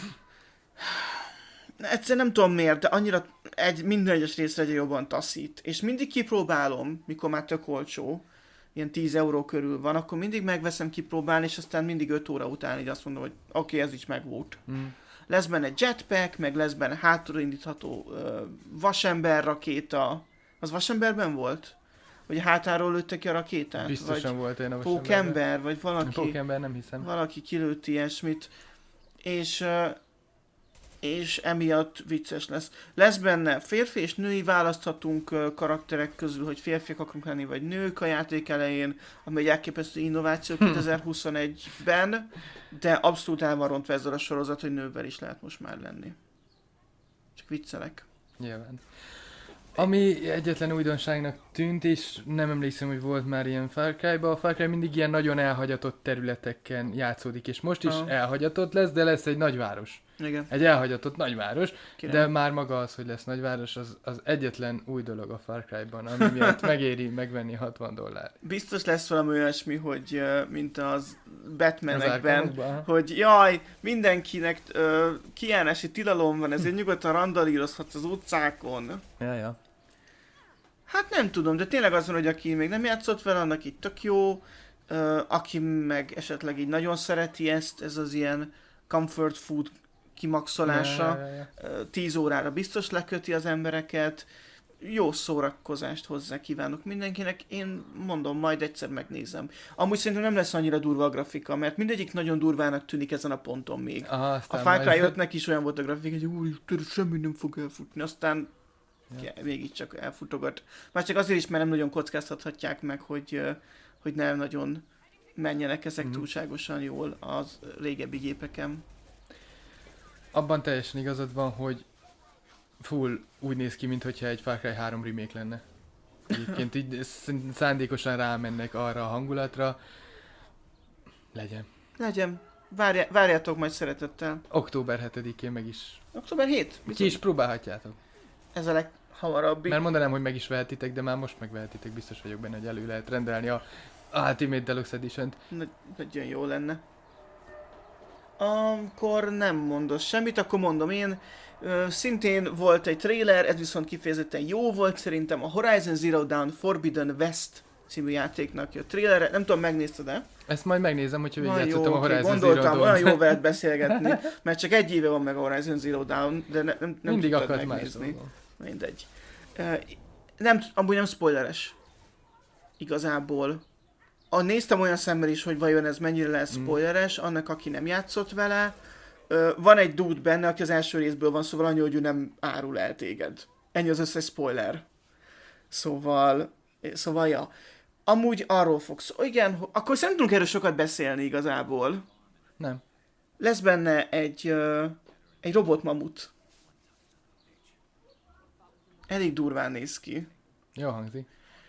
Egyszerűen nem tudom miért, de annyira egy, minden egyes részre egyre jobban taszít. És mindig kipróbálom, mikor már tök olcsó, ilyen tíz euró körül van, akkor mindig megveszem kipróbálni, és aztán mindig öt óra után így azt mondom, hogy oké, okay, ez is megvolt. Mm. Lesz benne jetpack, meg lesz benne hátulindítható uh, vasember rakéta. Az vasemberben volt? Vagy hátáról lőttek ki a rakétát? Biztosan vagy volt én a Pókember, vagy valaki... Pókember, nem hiszem. Valaki kilőtt ilyesmit. És... Uh, és emiatt vicces lesz. Lesz benne férfi és női, választhatunk karakterek közül, hogy férfiak akarunk lenni, vagy nők a játék elején, ami egy elképesztő innováció kétezer-huszonegyben, de abszolút el van rontva ezzel a sorozat, hogy nővel is lehet most már lenni. Csak viccelek. Nyilván. Ami egyetlen újdonságnak tűnt, és nem emlékszem, hogy volt már ilyen Far Cry-ba. A Far Cry mindig ilyen nagyon elhagyatott területeken játszódik, és most is uh. elhagyatott lesz, de lesz egy nagyváros. Igen. Egy elhagyatott nagyváros, Király. De már maga az, hogy lesz nagyváros, az, az egyetlen új dolog a Far Cry-ban, ami miatt megéri megvenni hatvan dollár. Biztos lesz valami olyasmi, hogy mint az Batmanekben, hogy jaj, mindenkinek uh, kijárási tilalom van, ezért nyugodtan randalírozhatsz az utcákon. Ja, ja. Hát nem tudom, de tényleg az van, hogy aki még nem játszott vele, annak itt tök jó, uh, aki meg esetleg így nagyon szereti ezt, ez az ilyen comfort food kimaxolása, ja, ja, ja. tíz órára biztos leköti az embereket. jó szórakozást hozzá kívánok mindenkinek. Én mondom, majd egyszer megnézem. Amúgy szerintem nem lesz annyira durva a grafika, mert mindegyik nagyon durvának tűnik ezen a ponton még. Aha, a Far Cry ötnek is olyan volt a grafika, hogy új, semmi nem fog elfutni, aztán ja. Mégiscsak elfutogat. Már csak azért is, mert nem nagyon kockáztathatják meg, hogy, hogy nem nagyon menjenek ezek mm-hmm. túlságosan jól az régebbi gépeken. Abban teljesen igazad van, hogy full úgy néz ki, mintha egy Far Cry három remake lenne. Egyébként így szándékosan rámennek arra a hangulatra. Legyen. Legyen. Várjá, várjátok majd szeretettel. október hetedikén meg is. október hetedike? Ki is próbálhatjátok. Ez a leghamarabbi. Mert mondanám, hogy meg is vehetitek, de már most megvehetitek. Biztos vagyok benne, hogy elő lehet rendelni a Ultimate Deluxe Edition-t. Nagyon jó lenne. Akkor nem mondasz semmit, akkor mondom én. Ö, szintén volt egy trailer, ez viszont kifejezetten jó volt szerintem. A Horizon Zero Dawn Forbidden West című játéknak a trailerre. Nem tudom, megnézted-e? Ezt majd megnézem, hogyha végigjátszottam jó, a Horizon okay. Zero Dawn. Dawn-t. Olyan jó veled beszélgetni, mert csak egy éve van meg a Horizon Zero Dawn, de ne, nem, nem Mindig tudtad akart megnézni. Mindegy. Uh, nem, amúgy nem spoileres. Igazából. A, néztem olyan szemmel is, hogy vajon ez mennyire lesz spoileres, annak, aki nem játszott vele. Uh, van egy dude benne, aki az első részből van, szóval annyi, hogy ő nem árul el téged. Ennyi az összes spoiler. Szóval, szóval ja. Amúgy arról fogsz. Igen, akkor szerintem tudunk erről sokat beszélni igazából. Nem. Lesz benne egy, uh, egy robotmamut. Elég durván néz ki. Jó hangzik.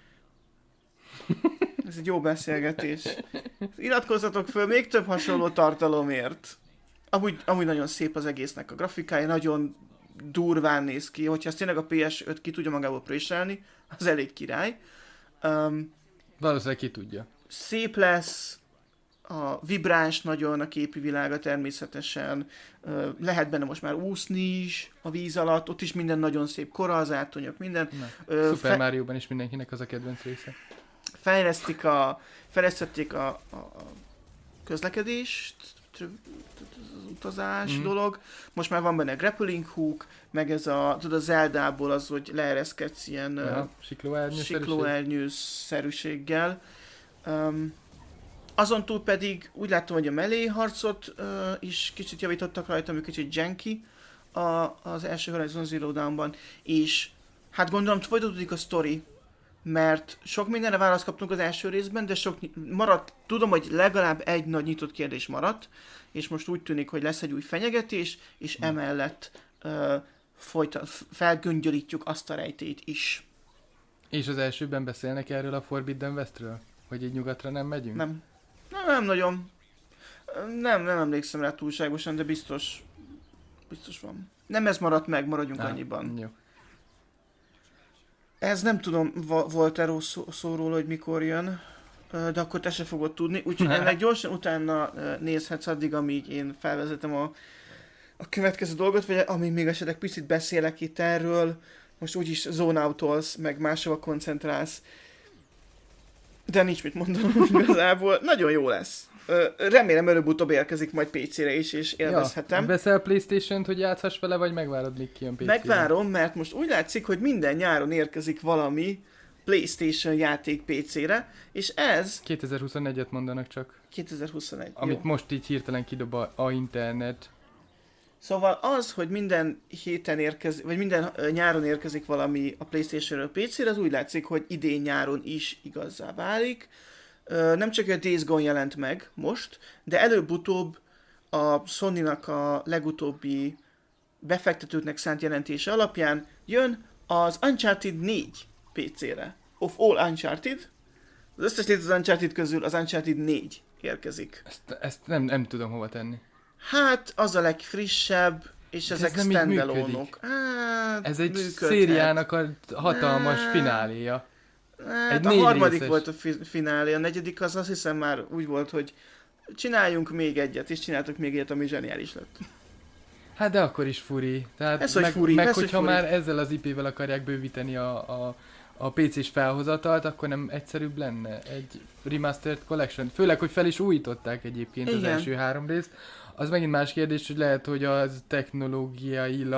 Ez egy jó beszélgetés. Iratkozzatok föl még több hasonló tartalomért. Amúgy, amúgy nagyon szép az egésznek a grafikája, nagyon durván néz ki. Hogyha ezt tényleg a pé es öt ki tudja magából préselni, az elég király. Um, Valószínűleg ki tudja. Szép lesz, a vibráns nagyon a képi világa természetesen. Uh, lehet benne most már úszni is a víz alatt, ott is minden nagyon szép, kora az átonyok, minden. Uh, Super fe- Mario-ban is mindenkinek az a kedvenc része. Fejlesztik a, fejlesztették a, a, a közlekedést, az utazás mm. dolog. Most már van benne grappling hook, meg ez a, tudod, a Zeldából az, hogy leereszkedsz ilyen ja, siklóernyőszerűséggel. Um, azon túl pedig úgy látom, hogy a melee harcot uh, is kicsit javítottak rajta, ami kicsit janky a, az első Horizon Zero Dawn-ban, és hát gondolom folytatódik a sztori, mert sok mindenre választ kaptunk az első részben, de sok maradt, tudom, hogy legalább egy nagy nyitott kérdés maradt, és most úgy tűnik, hogy lesz egy új fenyegetés, és hmm. emellett uh, folyta, felgöngyölítjük azt a rejtét is. És az elsőben beszélnek erről a Forbidden Westről? Hogy így nyugatra nem megyünk? Nem. Nem, nem nagyon. Nem, nem emlékszem rá túlságosan, de biztos, biztos van. Nem ez maradt meg, maradjunk ah, annyiban. Jó. Ez nem tudom, volt erről szó, szó róla, hogy mikor jön, de akkor te se fogod tudni, úgyhogy ennek gyorsan utána nézhetsz addig, amíg én felvezetem a, a következő dolgot, vagy amíg még esetleg picit beszélek itt erről, most úgyis zone-outolsz, meg máshova koncentrálsz, de nincs mit mondanom igazából, nagyon jó lesz. Remélem előbb-utóbb érkezik majd pé cére is, és élvezhetem. Ja, veszel PlayStation-t, hogy játszhass vele, vagy megvárod, míg kijön pé cére? Megvárom, mert most úgy látszik, hogy minden nyáron érkezik valami PlayStation játék pé cére, és ez... kétezer-huszonegyet mondanak csak. kétezer-huszonegy, Amit jó. most így hirtelen kidob a, a internet. Szóval az, hogy minden héten érkezik, vagy minden nyáron érkezik valami a PlayStation-ről pé cére, az úgy látszik, hogy idén nyáron is igazzá válik. Nem csak a Days Gone jelent meg most, de előbb-utóbb a Sony-nak a legutóbbi befektetőknek szánt jelentése alapján jön az Uncharted négy pé cére. Of all Uncharted. Az összes létező Uncharted közül az Uncharted négy érkezik. Ezt, ezt nem, nem tudom hova tenni. Hát az a legfrissebb, és de ezek ez standalone-ok. Hát, ez egy működhet. Szériának a hatalmas hát, fináléja. Hát a harmadik részes. Volt a fi- finálé, a negyedik az azt hiszem már úgy volt, hogy csináljunk még egyet, és csináltuk még egyet, ami zseniális lett. Hát de akkor is furi. Tehát ez, meg, hogy furi. meg ez, hogyha hogy furi. már ezzel az i pé-vel akarják bővíteni a, a, a pé cés felhozatalt, akkor nem egyszerűbb lenne egy Remastered Collection. Főleg, hogy fel is újították egyébként igen. az első három részt. Az megint más kérdés, hogy lehet, hogy az technológiailag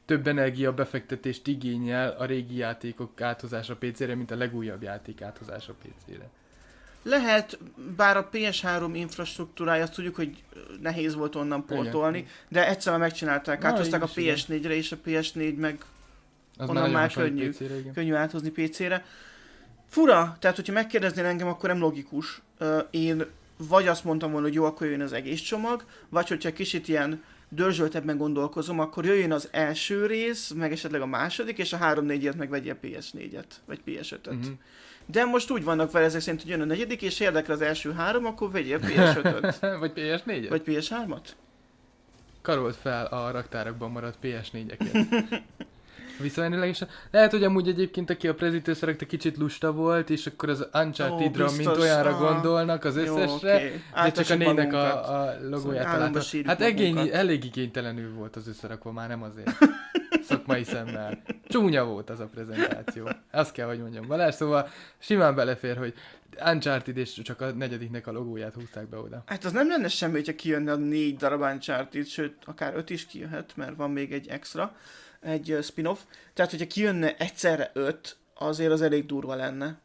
több energia befektetést igényel a régi játékok áthozása pé cére, mint a legújabb játék áthozása pé cére. Lehet, bár a pé es három infrastruktúrája, azt tudjuk, hogy nehéz volt onnan portolni, igen. De egyszerűen megcsinálták, Na, áthozták a pé es négyre, és a pé es négy meg az onnan már, már könnyű, pé cére, könnyű áthozni pé cére. Fura, tehát hogyha megkérdeznél engem, akkor nem logikus. Én vagy azt mondtam volna, hogy jó, akkor jön az egész csomag, vagy hogyha kicsit ilyen dörzsöltebben gondolkozom, akkor jöjjön az első rész, meg esetleg a második, és a három négyet meg vegye a pé es négyet, vagy pé es ötöt. Uh-huh. De most úgy vannak vele ezek szerint, hogy jön a negyedik, és érdekel az első három, akkor vegyél pé es ötöt. Vagy pé es négyet? Vagy pé es hármat? Karold fel a raktárakban maradt pé es négyeket. Visszamenőlegesen. Lehet, hogy amúgy egyébként, aki a Prezitől szerekte, kicsit lusta volt, és akkor az Uncharted-ra, oh, mint olyanra ah, gondolnak az összesre, jó, okay. De csak a négynek a, a logóját találta. Hát egény, elég igénytelenül volt az összerakva, már nem azért. Szakmai szemmel. Csúnya volt az a prezentáció. Azt kell, hogy mondjam. Balázs, szóval simán belefér, hogy Uncharted és csak a negyediknek a logóját húzták be oda. Hát az nem lenne semmi, hogyha kijönne a négy darab Uncharted, sőt, akár öt is kijöhet, mert van még egy extra, egy uh, spin-off. Tehát, hogyha kijönne egyszerre öt, azért az elég durva lenne.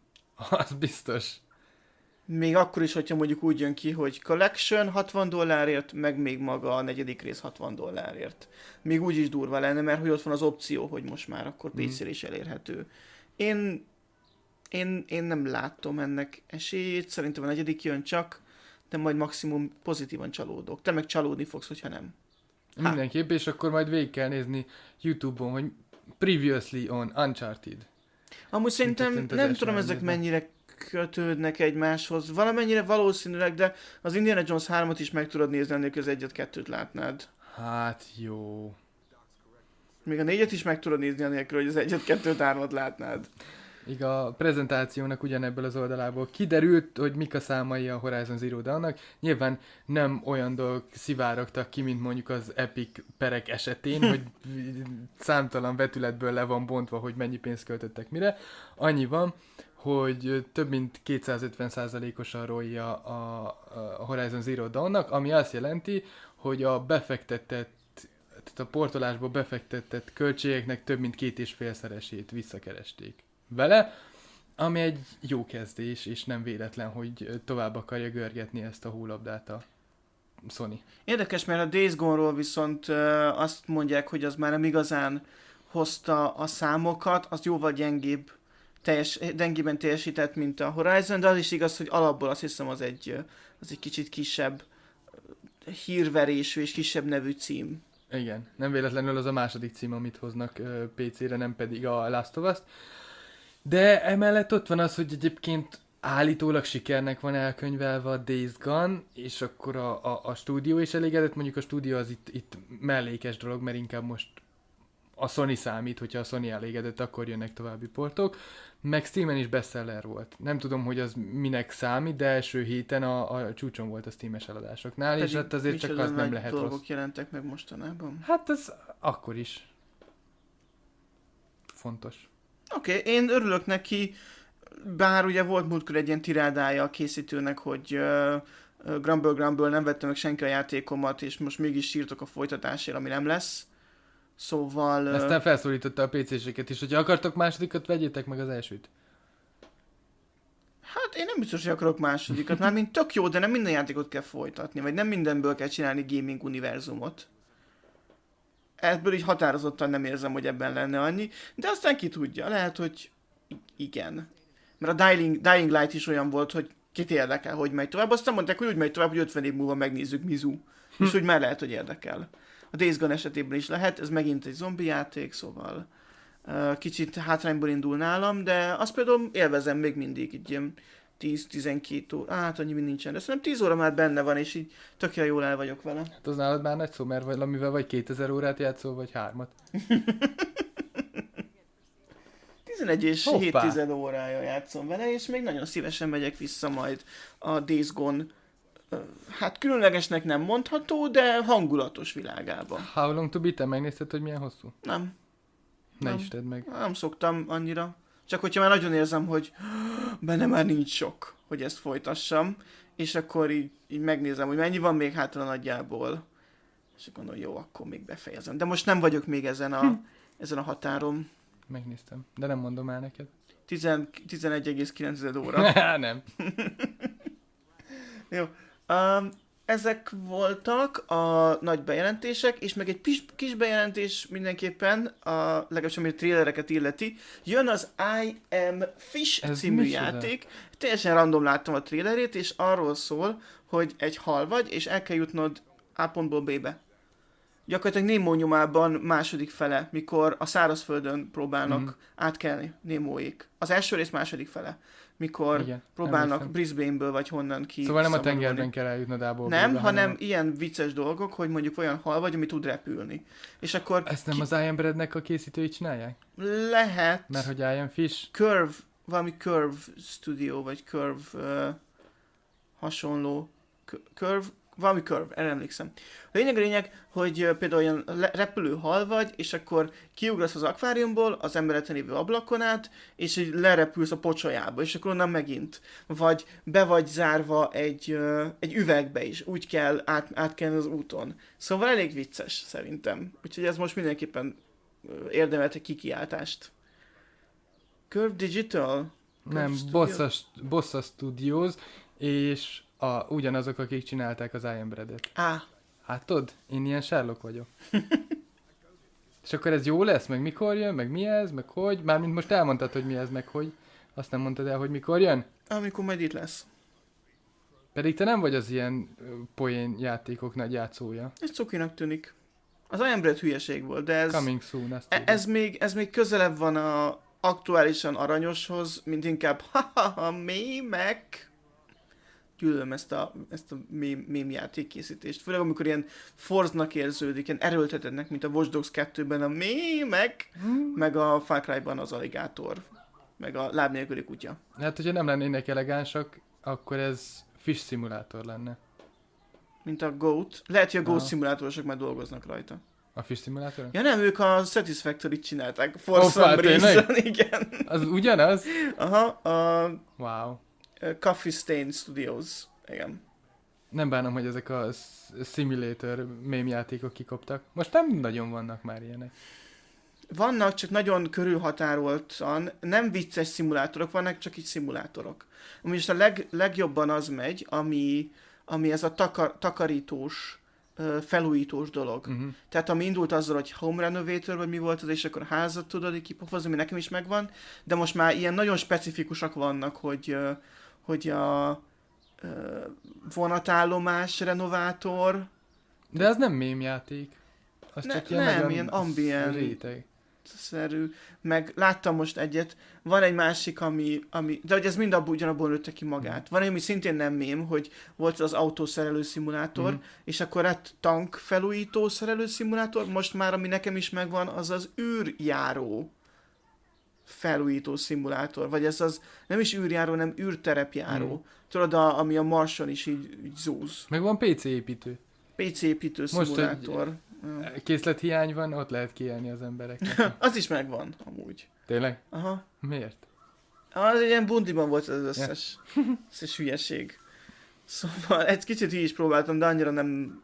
Az biztos. Még akkor is, hogyha mondjuk úgy jön ki, hogy Collection hatvan dollárért, meg még maga a negyedik rész hatvan dollárért. Még úgy is durva lenne, mert hogy ott van az opció, hogy most már akkor pé cére is elérhető. Én, én, én nem látom ennek esélyét, szerintem a negyedik jön csak, de majd maximum pozitívan csalódok. Te meg csalódni fogsz, hogyha nem. Há. Mindenképp, és akkor majd végig kell nézni YouTube-on, hogy Previously on Uncharted. Amúgy szerintem nem tudom, ezek mennyire kötődnek egymáshoz. Valamennyire valószínűleg, de az Indiana Jones hármat is meg tudod nézni, annélkül az egyet-kettőt látnád. Hát jó. Még a négyet is meg tudod nézni, annélkül, hogy az egyet-kettőt hármat látnád. Így a prezentációnak ugyanebből az oldalából kiderült, hogy mik a számai a Horizon Zero Dawn-nak. Nyilván nem olyan dolgok szivárogtak ki, mint mondjuk az Epic perek esetén, hogy számtalan vetületből le van bontva, hogy mennyi pénzt költöttek mire. Annyi van, hogy több mint kétszázötven százalékosan rolja a, a Horizon Zero Dawn-nak, ami azt jelenti, hogy a befektetett, tehát a portolásba befektetett költségeknek több mint két és félszeresét visszakeresték vele, ami egy jó kezdés, és nem véletlen, hogy tovább akarja görgetni ezt a hólabdát a Sony. Érdekes, mert a Days Gone-ról viszont uh, azt mondják, hogy az már nem igazán hozta a számokat, az jóval gyengébb, teljes, gyengében teljesített, mint a Horizon, de az is igaz, hogy alapból azt hiszem az egy, az egy kicsit kisebb hírverésű és kisebb nevű cím. Igen, nem véletlenül az a második cím, amit hoznak uh, pé cére, nem pedig a Last of Us. De emellett ott van az, hogy egyébként állítólag sikernek van elkönyvelve a Days Gone, és akkor a, a, a stúdió is elégedett, mondjuk a stúdió az itt, itt mellékes dolog, mert inkább most a Sony számít, hogyha a Sony elégedett, akkor jönnek további portok, meg Steamen is bestseller volt. Nem tudom, hogy az minek számít, de első héten a, a csúcson volt a Steam-es eladásoknál, pedig és hát azért csak az nem lehet dolgok rossz. Jelentek meg mostanában? Hát ez akkor is fontos. Oké, okay, én örülök neki, bár ugye volt múltkor egy ilyen tirádája a készítőnek, hogy uh, uh, Grumble Grumble nem vette meg senki a játékomat, és most mégis sírtok a folytatásért, ami nem lesz. Szóval... Uh... Aztán felszólította a pé céseket is, hogyha akartok másodikat, vegyétek meg az elsőt. Hát én nem biztos, hogy akarok másodikat, már mint tök jó, de nem minden játékot kell folytatni, vagy nem mindenből kell csinálni gaming univerzumot. Ebből így határozottan nem érzem, hogy ebben lenne annyi, de aztán ki tudja, lehet, hogy igen. Mert a Dying, Dying Light is olyan volt, hogy kit érdekel, hogy megy tovább. Aztán mondták, hogy úgy megy tovább, hogy ötven év múlva megnézzük Mizu. Hm. És hogy már lehet, hogy érdekel. A Days Gone esetében is lehet, ez megint egy zombi játék, szóval uh, kicsit hátrányból indul nálam, de azt például élvezem még mindig, így ilyen tíz-tizenkét óra, hát annyi mind nincsen, de szerintem tíz óra már benne van, és így tökéletesen jól el vagyok vele. Hát az nálad már nagy szó, mert valamivel vagy kétezer órát játszol, vagy hármat. tizenegy és hét tized órája játszom vele, és még nagyon szívesen megyek vissza majd a Days Gone, hát különlegesnek nem mondható, de hangulatos világába. How long to beat? Te megnézted, hogy milyen hosszú? Nem. Ne nem. is tedd meg. Nem szoktam annyira. Csak hogyha már nagyon érzem, hogy benne már nincs sok, hogy ezt folytassam, és akkor így, így megnézem, hogy mennyi van még hátra nagyjából. És akkor mondom, jó, akkor még befejezem. De most nem vagyok még ezen a, hm. ezen a határon. Megnéztem, de nem mondom el neked. tizenegy egész kilenc óra. Nem. Jó. Um, ezek voltak a nagy bejelentések, és meg egy kis, kis bejelentés mindenképpen, a, legalábbis ami a trailereket illeti. Jön az I Am Fish Ez című játék. Teljesen random láttam a trailerét, és arról szól, hogy egy hal vagy, és el kell jutnod A pontból B-be. Gyakorlatilag Nemo nyomában második fele, mikor a szárazföldön próbálnak mm-hmm. átkelni Nemóék. Az első rész második fele, mikor Igen, próbálnak emlékszem. Brisbane-ből vagy honnan ki. Szóval nem a tengerben kell eljutnod A-ból Nem, B-be, hanem ilyen vicces dolgok, hogy mondjuk olyan hal vagy, ami tud repülni. És akkor... Ezt nem ki... az I Am Breadnek a készítői csinálják? Lehet. Mert hogy I Am Fish? Curve, valami Curve Studio, vagy Curve uh, hasonló. Curve... Valami curve, erre emlékszem. A lényeg a lényeg, hogy uh, például olyan repülő hal vagy, és akkor kiugrasz az akváriumból, az embereten lévő ablakon át, és így lerepülsz a pocsolyába, és akkor onnan megint. Vagy be vagy zárva egy, uh, egy üvegbe is, úgy kell át, átkelni az úton. Szóval elég vicces, szerintem. Úgyhogy ez most mindenképpen uh, érdemelt egy kikiáltást. Curve Digital? Curve Nem, Bossa, Bossa Studios, és A, ugyanazok, akik csinálták az I Am Bread-et. Á. Hát tudod, én ilyen Sherlock vagyok. És akkor ez jó lesz, meg mikor jön, meg mi ez, meg hogy? Mármint most elmondtad, hogy mi ez, meg hogy. Azt nem mondtad el, hogy mikor jön? Amikor majd itt lesz. Pedig te nem vagy az ilyen poén játékok nagy játszója. Ez cukinak tűnik. Az I Am Bread hülyeség volt, de ez... Coming soon, azt e- ez, még, ez még közelebb van a aktuálisan aranyoshoz, mint inkább ha-ha-ha, mémek. Gyűlölöm ezt a, ezt a mém, mém játékkészítést. Főleg amikor ilyen forznak érződik, ilyen erőltetetnek, mint a Watch Dogs kettőben a mémek, hmm. meg a Far Cry-ban az aligátor, meg a láb nélküli kutya. Hát, hogyha nem lennének elegánsak, akkor ez fish szimulátor lenne. Mint a Goat. Lehet, hogy a Goat szimulátorosok már dolgoznak rajta. A fish szimulátor? Ja nem, ők a Satisfactory-t csinálták. For oh, some reason, igen. Az ugyanaz? Aha, a... Wow. Coffee Stain Studios. Igen. Nem bánom, hogy ezek a simulator mém játékok kikoptak. Most nem nagyon vannak már ilyenek. Vannak, csak nagyon körülhatároltan. Nem vicces szimulátorok vannak, csak így szimulátorok. Most a leg, legjobban az megy, ami, ami ez a takar, takarítós, felújítós dolog. Uh-huh. Tehát ami indult azzal, hogy home renovator, vagy mi volt az, és akkor a házat tudod így kipofozni, ami nekem is megvan, de most már ilyen nagyon specifikusak vannak, hogy hogy a ö, vonatállomás renovátor. De ez nem mémjáték. Az ne, csak ilyen nem, ilyen ambient réteg. Szerű. Meg láttam most egyet, van egy másik, ami, ami de hogy ez mind abból, ugyanabból nőtte ki magát. Mm. Van egy, ami szintén nem mém, hogy volt az autószerelő szimulátor, mm. és akkor lett tank felújító szerelő szimulátor, most már ami nekem is megvan, az az űrjáró felújító szimulátor, vagy ez az nem is űrjáró, hanem űrterepjáró. Mm. Tudod, a, ami a Marson is így, így zúz. Meg van pé cé építő. pé cé építő most szimulátor. Egy készlethiány van, ott lehet kielni az embereknek. Az is megvan, amúgy. Tényleg? Aha. Miért? Az egy ilyen bundiban volt az összes, yeah. összes hülyeség. Szóval egy kicsit így is próbáltam, de annyira nem...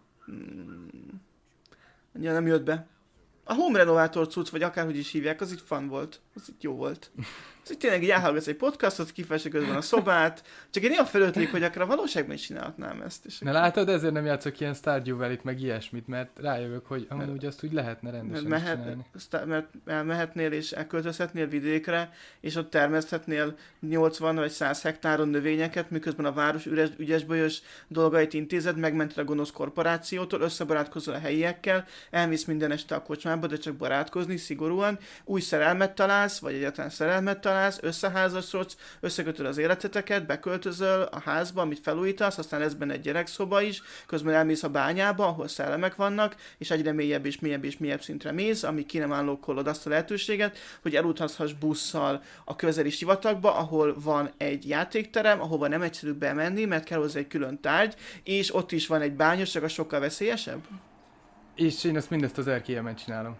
annyira nem jött be. A home renovátor cucc, vagy akárhogy is hívják, az így fun volt. Az így jó volt. Az így tényleg így elhallgatsz egy podcastot, kifelső közben a szobát, csak én néha felöltnék, hogy akár a valóságban is csinálhatnám ezt. És Na akkor... látod, ezért nem játszok ilyen Stardew Valley-t, meg ilyesmit, mert rájövök, hogy amúgy azt úgy lehetne rendesen mert mehet, csinálni. Sztá- mert elmehetnél és elköltözhetnél vidékre, és ott termeszthetnél nyolcvan vagy száz hektáron növényeket, miközben a város üres, ügyes-bajos dolgait intézed, megmented a gonosz korporációtól, összebarátkozol a helyiekkel, elmész minden este a kocsmába, de csak barátkozni, szigorúan, új szerelmet találsz, vagy egyáltalán szerelmet találsz, összeházasodsz, összekötöd az életeteket, beköltözöl a házba, amit felújítasz, aztán lesz benne egy gyerekszoba is, közben elmész a bányába, ahol szellemek vannak, és egyre mélyebb és mélyebb és mélyebb szintre mész, amíg ki nem állokkolod azt a lehetőséget, hogy elutazhass busszal a közeli sivatagba, ahol van egy játékterem, ahova nem egyszerű bemenni, mert kell hozzá egy külön tárgy, és ott is van egy bánya, csak az sokkal veszélyesebb. És én ezt mindezt az erkélyemen csinálom.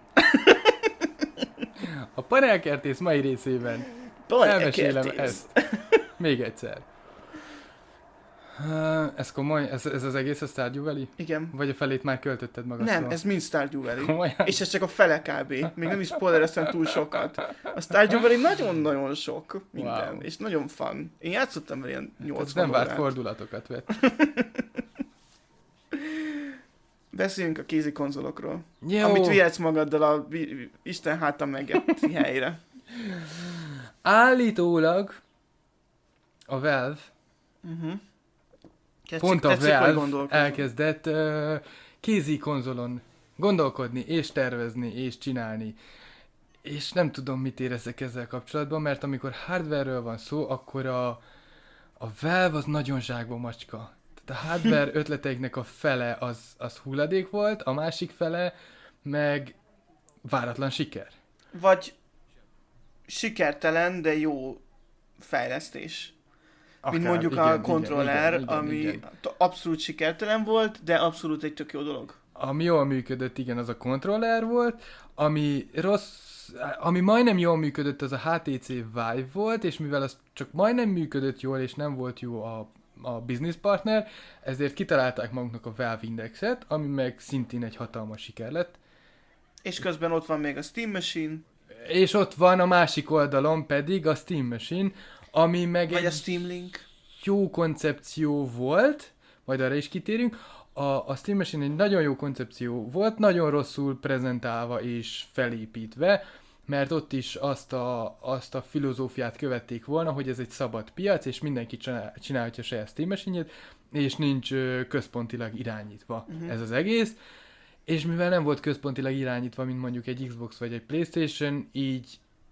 A panelkertész mai részében elmesélem ezt. Még egyszer. Ez komoly? Ez, ez az egész a Stardew Valley? Igen. Vagy a felét már költötted magadtól? Nem, ez mind Stardew Valley. Komolyan? És ez csak a fele kb. Még nem is spoilereztem túl sokat. A Stardew Valley nagyon-nagyon sok minden, wow. És nagyon fun. Én játszottam vele ilyen nyolcvan nem órát. várt fordulatokat vett. Beszéljünk a kézi konzolokról. Jó. Amit vihetsz magaddal a Isten háta megett helyre. Állítólag a Valve Uh-huh. Tetszik, pont a tetszik, Valve elkezdett uh, kézi konzolon gondolkodni, és tervezni, és csinálni. És nem tudom, mit érezek ezzel kapcsolatban, mert amikor hardware-ről van szó, akkor a, a Valve az nagyon zsákba macska. Tehát a hardware ötleteiknek a fele az, az hulladék volt, a másik fele meg váratlan siker. Vagy sikertelen, de jó fejlesztés. Akár, mint mondjuk igen, a kontroller, igen, igen, ami igen. abszolút sikertelen volt, de abszolút egy tök jó dolog. Ami jól működött, igen, az a kontroller volt, ami rossz, ami majdnem jól működött, az a há té cé Vive volt, és mivel az csak majdnem működött jól, és nem volt jó a, a business partner, ezért kitalálták maguknak a Valve Indexet, ami meg szintén egy hatalmas siker lett. És közben ott van még a Steam Machine. És ott van a másik oldalon pedig a Steam Machine, ami meg Vagy egy a Steam Link. jó koncepció volt, majd arra is kitérünk. A, a Steam Machine egy nagyon jó koncepció volt, nagyon rosszul prezentálva és felépítve, mert ott is azt a, azt a filozófiát követték volna, hogy ez egy szabad piac, és mindenki csinál, csinálhatja a saját Steam Machine-jét, és nincs ö, központilag irányítva uh-huh. ez az egész. És mivel nem volt központilag irányítva, mint mondjuk egy Xbox vagy egy PlayStation, így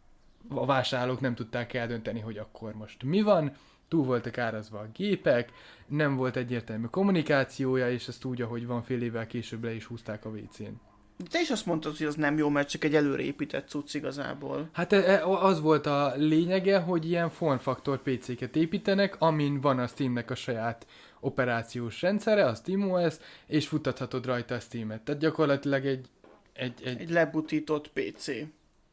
a vásárlók nem tudták eldönteni, hogy akkor most mi van, túl voltak árazva a gépek, nem volt egyértelmű kommunikációja, és ezt úgy, ahogy van, fél évvel később le is húzták a vécén. Te is azt mondtad, hogy az nem jó, mert csak egy előreépített cucc igazából. Hát az volt a lényege, hogy ilyen formfaktor pé céket építenek, amin van a Steamnek a saját operációs rendszere, a SteamOS, és futtathatod rajta a Steamet. Tehát gyakorlatilag egy... Egy, egy... egy lebutított pé cé.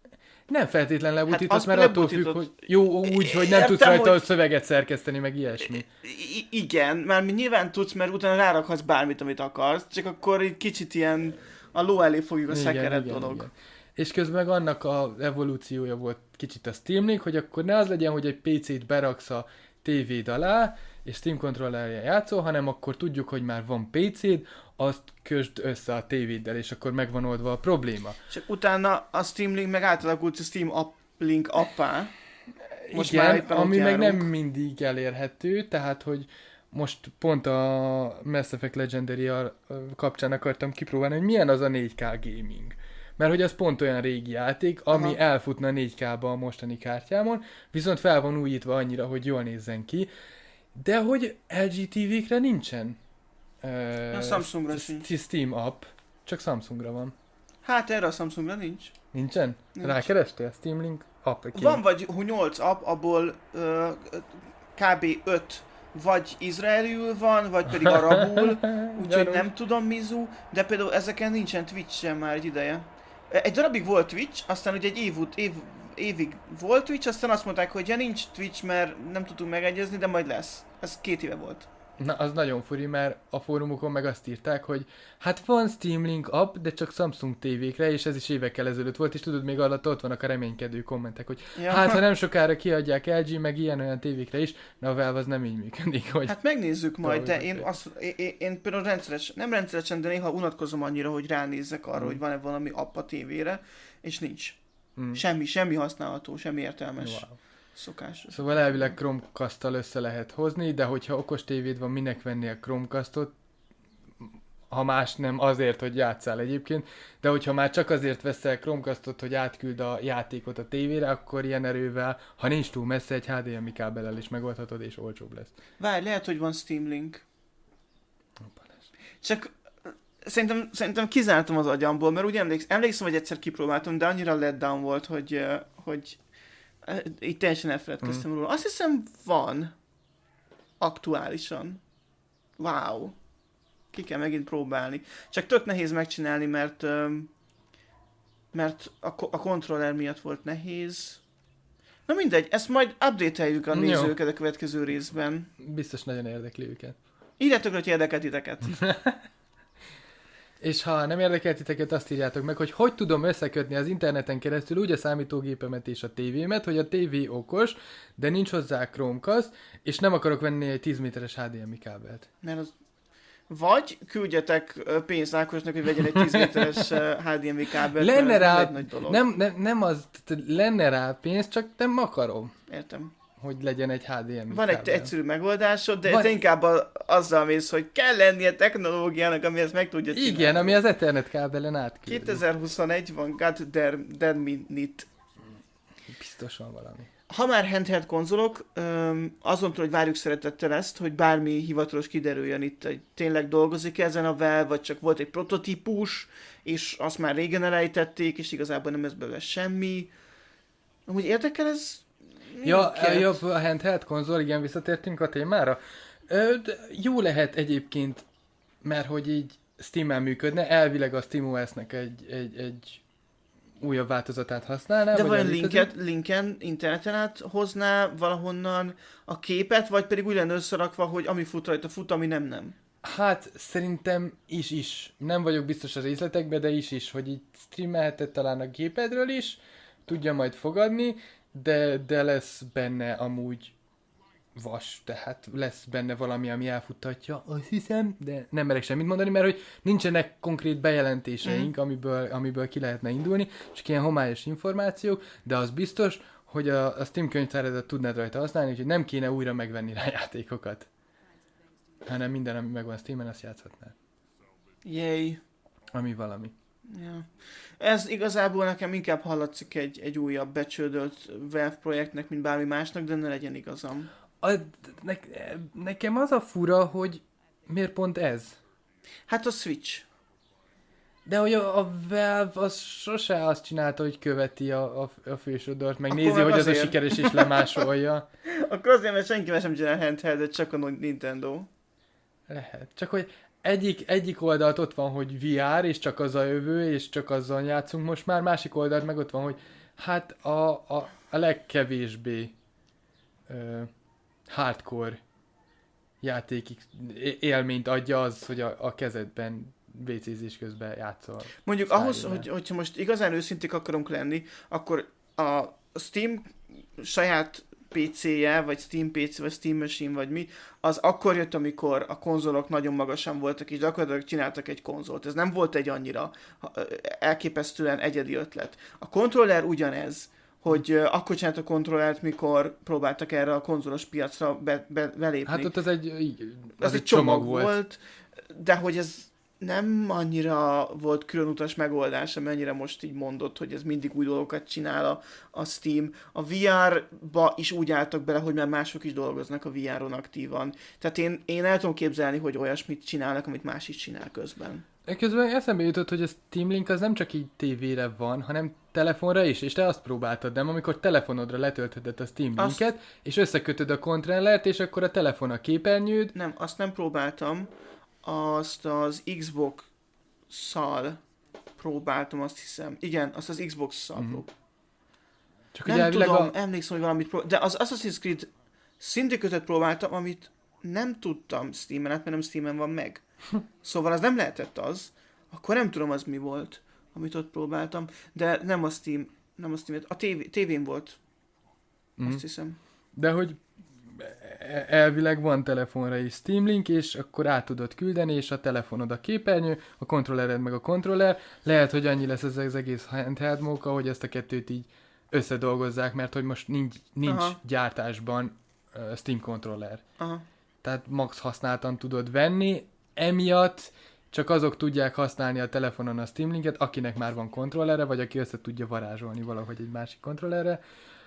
Nem feltétlen lebutított, hát mert attól függ, hogy jó úgy, hogy nem Értem, tudsz rajta hogy... szöveget szerkeszteni, meg ilyesmi. I- igen, mert nyilván tudsz, mert utána rárakhatsz bármit, amit akarsz, csak akkor egy kicsit ilyen a ló elé fogjuk a szekeret dolog. Igen. És közben meg annak az evolúciója volt kicsit a Steam Link, hogy akkor ne az legyen, hogy egy pé cét beraksz a tévéd alá, és Steam controllerrel játszol, hanem akkor tudjuk, hogy már van pé céd, azt kösd össze a tévéddel, és akkor megvan oldva a probléma. Csak utána a Steam Link meg átalakult a Steam app Link appá. Most igen, már ami meg nem mindig elérhető, tehát, hogy most pont a Mass Effect Legendary kapcsán akartam kipróbálni, hogy milyen az a négy ká gaming. Mert hogy az pont olyan régi játék, ami aha. elfutna négy ká-ba a mostani kártyámon, viszont fel van újítva annyira, hogy jól nézzen ki, de hogy el gé té vé-kre nincsen. Uh, a Samsungra sincs. Steam app, csak Samsungra van. Hát erre a Samsungra nincs. Nincsen? Nincs. Rákerestél? Steam Link app? Ki? Van vagy nyolc app, abból uh, kb. öt vagy izraeliül van, vagy pedig arabul, úgyhogy nem tudom mizu, de például ezeken nincsen Twitch sem már egy ideje. Egy darabig volt Twitch, aztán ugye egy év, év, évig volt Twitch, aztán azt mondták, hogy ja nincs Twitch, mert nem tudtunk megegyezni, de majd lesz. Ez két éve volt. Na, az nagyon furi, mert a fórumokon meg azt írták, hogy hát van Steam Link app, de csak Samsung tévékre, és ez is évekkel ezelőtt volt, és tudod, még alatt ott vannak a reménykedő kommentek, hogy ja. hát ha nem sokára kiadják el gé, meg ilyen-olyan tévékre is, na a Valve az nem így működik. Hogy hát megnézzük majd, de én, azt, én, én például rendszeres, nem rendszeresen, de néha unatkozom annyira, hogy ránézzek arra, mm. hogy van-e valami app a tévére, és nincs. Mm. Semmi, semmi használható, semmi értelmes. Wow. Szokás. Szóval elvileg Chromecast-tal össze lehet hozni, de hogyha okos tévéd van, minek vennél Chromecastot, ha más nem azért, hogy játsszál egyébként, de hogyha már csak azért veszel Chromecastot, hogy átküld a játékot a tévére, akkor ilyen erővel, ha nincs túl messze, egy há dé em i kábellel is megoldhatod, és olcsóbb lesz. Várj, lehet, hogy van Steam Link. Csak szerintem, szerintem kizártam az agyamból, mert úgy emlékszem, emlékszem, hogy egyszer kipróbáltam, de annyira letdown volt, hogy, hogy így teljesen elfeledkeztem mm. róla. Azt hiszem van aktuálisan. Wow. Ki kell megint próbálni. Csak tök nehéz megcsinálni, mert mert a, a kontroller miatt volt nehéz. Na mindegy, ezt majd update-eljük a nézőket a következő részben. Biztos nagyon érdekli őket. Írjátok, hogy érdekelt titeket. És ha nem érdekel titeket, azt írjátok meg, hogy hogy tudom összekötni az interneten keresztül úgy a számítógépemet és a tévémet, hogy a tévé okos, de nincs hozzá Chromecast, és nem akarok venni egy tíz méteres há dé em i kábelt. Mert az... Vagy küldjetek pénzt Ákosnak, hogy vegyen egy tíz méteres há dé em i kábelt. Lenne rá, nem, nem, nem az, lenne rá pénz, csak nem akarom. Értem. Hogy legyen egy há dé em i Van kábel. egy egyszerű megoldásod, de Van... te inkább a, azzal mész, hogy kell lennie technológiának, ami ezt meg tudja csinálni. Igen, ami az Ethernet kábelen átküldi. kétezer-huszonegy van, God damn it. Biztos van valami. Ha már handheld konzolok, azon túl, hogy várjuk szeretettel ezt, hogy bármi hivatalos kiderüljön itt, hogy tényleg dolgozik ezen a Valve, vagy csak volt egy prototípus, és azt már régen elejtették, és igazából nem ez belőle semmi. Amúgy érdekel ez? Ja, jobb a handheld konzol, igen, visszatértünk a témára. Ö, jó lehet egyébként, mert hogy így Steam-en működne, elvileg a SteamOS-nek egy, egy, egy újabb változatát használná. De vajon linket, linken, interneten át hozná valahonnan a képet, vagy pedig úgy lenne összerakva, hogy ami fut rajta fut, ami nem nem? Hát szerintem is is. Nem vagyok biztos a részletekben, de is is, hogy így streamelheted talán a gépedről is, tudja majd fogadni, de, de lesz benne amúgy vas, tehát lesz benne valami, ami elfuttatja, azt hiszem, de nem merek semmit mondani, mert hogy nincsenek konkrét bejelentéseink, mm. amiből, amiből ki lehetne indulni, csak ilyen homályos információk, de az biztos, hogy a, a Steam könyvtáradat tudnád rajta használni, úgyhogy nem kéne újra megvenni rá játékokat, hanem minden, ami megvan Steamen, azt játszhatnád. Yay. Ami valami. Ja. Ez igazából nekem inkább hallatszik egy, egy újabb becsődölt Valve projektnek, mint bármi másnak, de ne legyen igazam. A, ne, nekem az a fura, hogy miért pont ez? Hát a Switch. De hogy a, a Valve az sose azt csinálta, hogy követi a, a, a fősodort, meg akkor nézi, hogy azért. az a sikeres és lemásolja. Akkor azért, mert senki más sem csinál handheldet, csak a Nintendo. Lehet. Csak hogy egyik, egyik oldalt ott van, hogy vé er, és csak az a jövő, és csak azzal játszunk most már, másik oldalt meg ott van, hogy hát a, a, a legkevésbé uh, hardcore játék élményt adja az, hogy a, a kezedben vécézés közben játszol. Mondjuk ahhoz, hogy, hogyha most igazán őszinték akarunk lenni, akkor a Steam saját pé cé-je, vagy Steam pé cé, vagy Steam Machine, vagy mi, az akkor jött, amikor a konzolok nagyon magasan voltak, és gyakorlatilag csináltak egy konzolt. Ez nem volt egy annyira elképesztően egyedi ötlet. A kontroller ugyanez, hogy uh, akkor csinált a kontrollert, mikor próbáltak erre a konzolos piacra be, be, belépni. Hát ott az egy, az az egy egy csomag, csomag volt. volt, de hogy ez nem annyira volt különutas megoldás, amennyire most így mondott, hogy ez mindig új dolgokat csinál a, a Steam. A vé er-ba is úgy álltak bele, hogy már mások is dolgoznak a vé er-on aktívan. Tehát én, én el tudom képzelni, hogy olyasmit csinálnak, amit más is csinál közben. Közben eszembe jutott, hogy a Steam Link az nem csak így tévére van, hanem telefonra is, és te azt próbáltad, nem? Amikor telefonodra letöltheted a Steam azt... Linket, és összekötöd a kontrollert, és akkor a telefon a képernyőd. Nem, azt nem próbáltam. Azt az Xbox-szal próbáltam, azt hiszem. Igen, azt az Xbox-szal mm-hmm. próbáltam. Csak nem tudom, a... emlékszem, hogy valamit próbáltam. De az Assassin's Creed Syndicate-et próbáltam, amit nem tudtam Steam-en, mert nem Steam-en van meg. Szóval az nem lehetett az. Akkor nem tudom, az mi volt, amit ott próbáltam. De nem a Steam, nem a Steam, a tévé, tévén volt. Mm-hmm. Azt hiszem. De hogy elvileg van telefonra is Steam Link, és akkor át tudod küldeni, és a telefonod a képernyő, a kontrollered meg a kontroller. Lehet, hogy annyi lesz ez az egész handheld móka, hogy ezt a kettőt így összedolgozzák, mert hogy most nincs, nincs gyártásban uh, Steam kontroller. Aha. Tehát max használtan tudod venni, emiatt csak azok tudják használni a telefonon a Steam Linket, akinek már van kontrollere, vagy aki össze tudja varázsolni valahogy egy másik kontrollerre.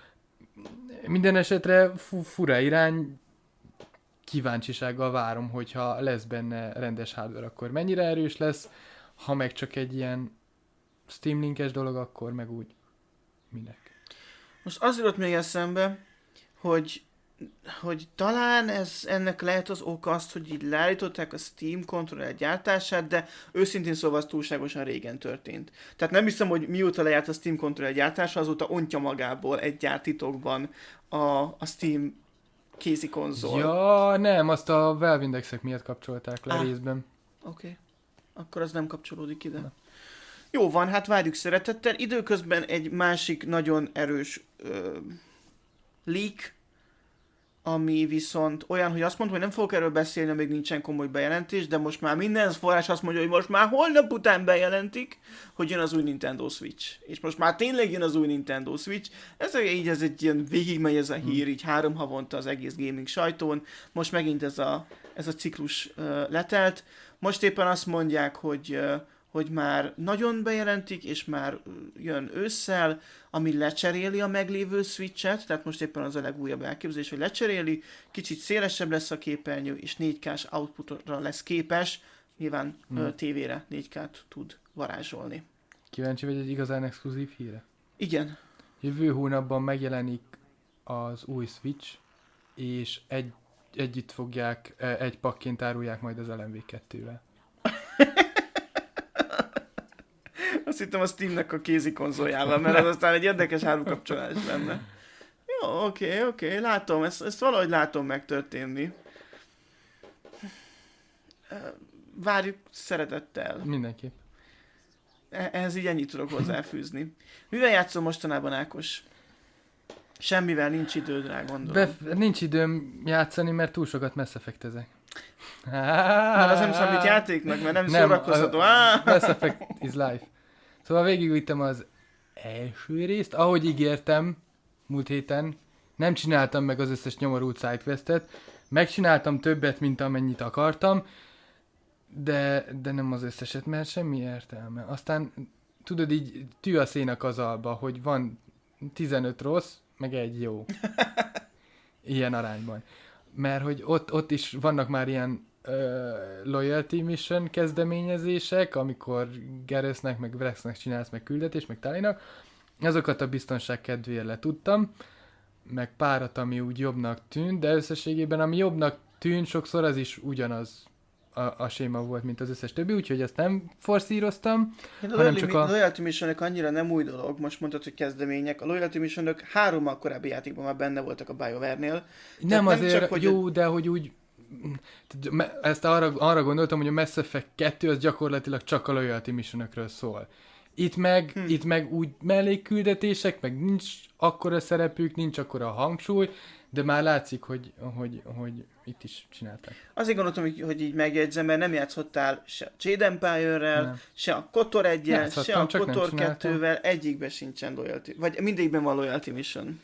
Minden esetre fu- fura irány, kíváncsisággal várom, hogyha lesz benne rendes hardware, akkor mennyire erős lesz, ha meg csak egy ilyen Steam Linkes dolog, akkor meg úgy minek. Most az jutott még eszembe, hogy hogy talán ez, ennek lehet az oka azt, hogy így leállították a Steam kontroller gyártását, de őszintén szóval az túlságosan régen történt. Tehát nem hiszem, hogy mióta lejárt a Steam kontroller gyártása, azóta ontja magából egy gyártitokban a, a Steam kézi konzol. Ja, nem, azt a Valve indexek miatt kapcsolták le ah. részben. Oké. Okay. Akkor az nem kapcsolódik ide. Na. Jó van, hát várjuk szeretettel. Időközben egy másik nagyon erős ö, leak, ami viszont olyan, hogy azt mondom, hogy nem fogok erről beszélni, amíg nincsen komoly bejelentés, de most már minden forrás azt mondja, hogy most már holnap után bejelentik, hogy jön az új Nintendo Switch. És most már tényleg jön az új Nintendo Switch. Ez így ez egy ilyen végigmegy ez a hír, így három havonta az egész gaming sajtón. Most megint ez a, ez a ciklus uh, letelt. Most éppen azt mondják, hogy uh, hogy már nagyon bejelentik, és már jön ősszel, ami lecseréli a meglévő Switch-et, tehát most éppen az a legújabb elképzelés, hogy lecseréli, kicsit szélesebb lesz a képernyő, és négy kás outputra lesz képes, nyilván hmm. tévére négy kát tud varázsolni. Kíváncsi vagy egy igazán exkluzív híre? Igen. Jövő hónapban megjelenik az új Switch, és egy, együtt fogják, egy pakként árulják majd az el em vé kettővel. Azt hittem a Steamnek a kézi konzoljával, mert az aztán egy érdekes árukapcsolás lenne. Jó, oké, okay, oké, okay, látom, ezt, ezt valahogy látom megtörténni. Várjuk szeretettel. Mindenképp. Ehhez így ennyit tudok hozzáfűzni. Mivel játszom mostanában, Ákos? Semmivel, nincs időd rá, gondolom. Be, nincs időm játszani, mert túl sokat Mass Effect-ezek. Mert az nem számít játéknak, mert nem, nem szórakozható. Mass Effect is life. Szóval végigvittem az első részt, ahogy ígértem múlt héten, nem csináltam meg az összes nyomorult sidequestet, megcsináltam többet, mint amennyit akartam, de, de nem az összeset, mert semmi értelme. Aztán tudod, így tű a szénak az alba, hogy van tizenöt rossz, meg egy jó. Ilyen arányban. Mert hogy ott, ott is vannak már ilyen uh, loyalty mission kezdeményezések, amikor Garrusnek, meg Vrexnek csinálsz meg küldetést, meg Talinak. Azokat a biztonság kedvéért letudtam, meg párat, ami úgy jobbnak tűnt, de összességében ami jobbnak tűnt, sokszor az is ugyanaz a, a séma volt, mint az összes többi, úgyhogy ezt nem forszíroztam, a hanem csak a... loyalty missionök annyira nem új dolog, most mondtad, hogy kezdemények. A loyalty missionök hárommal korábbi játékban már benne voltak a BioWare-nél. Nem azért, nem csak, hogy jó, de hogy úgy ezt arra, arra gondoltam, hogy a Mass Effect kettő az gyakorlatilag csak a loyalty missionökről szól. Itt meg, hm. itt meg úgy mellékküldetések, meg nincs akkora szerepük, nincs akkora hangsúly, de már látszik, hogy, hogy, hogy itt is csinálták. Azért gondoltam, hogy, hogy így megjegyzem, mert nem játszottál se a Jade Empire-rel, nem. se a Kotor egyel, se a Kotor kettővel, egyikben sincsen loyalty, vagy mindegyikben van loyalty mission.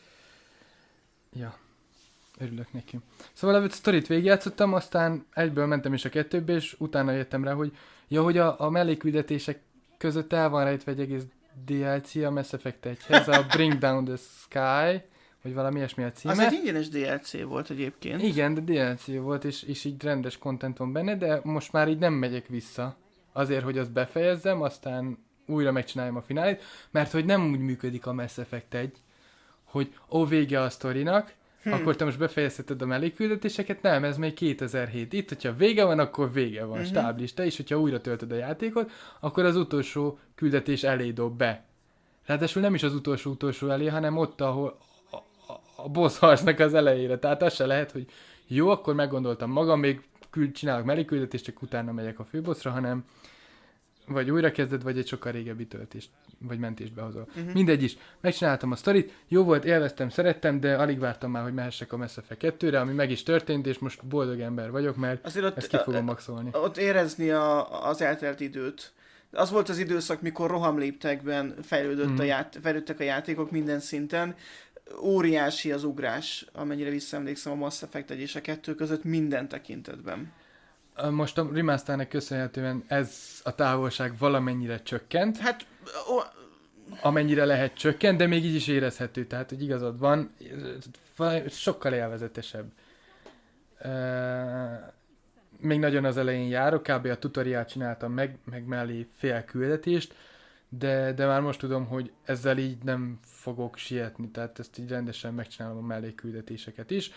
Ja, örülök neki. Szóval a sztorit végigjátszottam, aztán egyből mentem is a kettőbe, és utána jöttem rá, hogy ja, hogy a, a mellékküldetések között el van rejtve egy egész dé el cé a Mass Effect egyhez, a Bring Down the Sky, vagy valami ilyesmi a címe. Az egy ingyenes dé el cé volt egyébként. Igen, de dé el cé volt, és, és így rendes content van benne, de most már így nem megyek vissza. Azért, hogy azt befejezzem, aztán újra megcsináljam a finálét, mert hogy nem úgy működik a Mass Effect egy, hogy ó, vége a sztorinak, hmm. akkor te most befejezheted a mellékküldetéseket, nem, ez még kétezer-hét. Itt, hogyha vége van, akkor vége van, uh-huh. stáblista, és hogyha újra töltöd a játékot, akkor az utolsó küldetés elé dob be. Ráadásul nem is az utolsó utolsó elé, hanem ott, ahol a, a, a boss harcnak az elejére. Tehát az se lehet, hogy jó, akkor meggondoltam magam, még küld, csinálok mellékküldetést, csak utána megyek a főbosszra, hanem vagy újra kezded, vagy egy sokkal régebbi töltést, vagy mentést behozol. Uh-huh. Mindegy is. Megcsináltam a sztorit, jó volt, élveztem, szerettem, de alig vártam már, hogy mehessek a Mass Effect kettőre, ami meg is történt, és most boldog ember vagyok, mert azért ott, ezt ki fogom maxolni. Ott érezni a, az eltelt időt. Az volt az időszak, mikor rohamléptekben fejlődött uh-huh. a ját, fejlődtek a játékok minden szinten. Óriási az ugrás, amennyire visszaemlékszem a Mass Effect egy és a kettő között minden tekintetben. Most a remasternek köszönhetően ez a távolság valamennyire csökkent. Hát... Ó... Amennyire lehet csökkent, de még így is érezhető. Tehát, hogy igazad van, sokkal élvezetesebb. Még nagyon az elején járok, kb. A tutoriát csináltam meg, meg mellé fél küldetést, de, de már most tudom, hogy ezzel így nem fogok sietni, tehát ezt így rendesen megcsinálom a mellékküldetéseket is.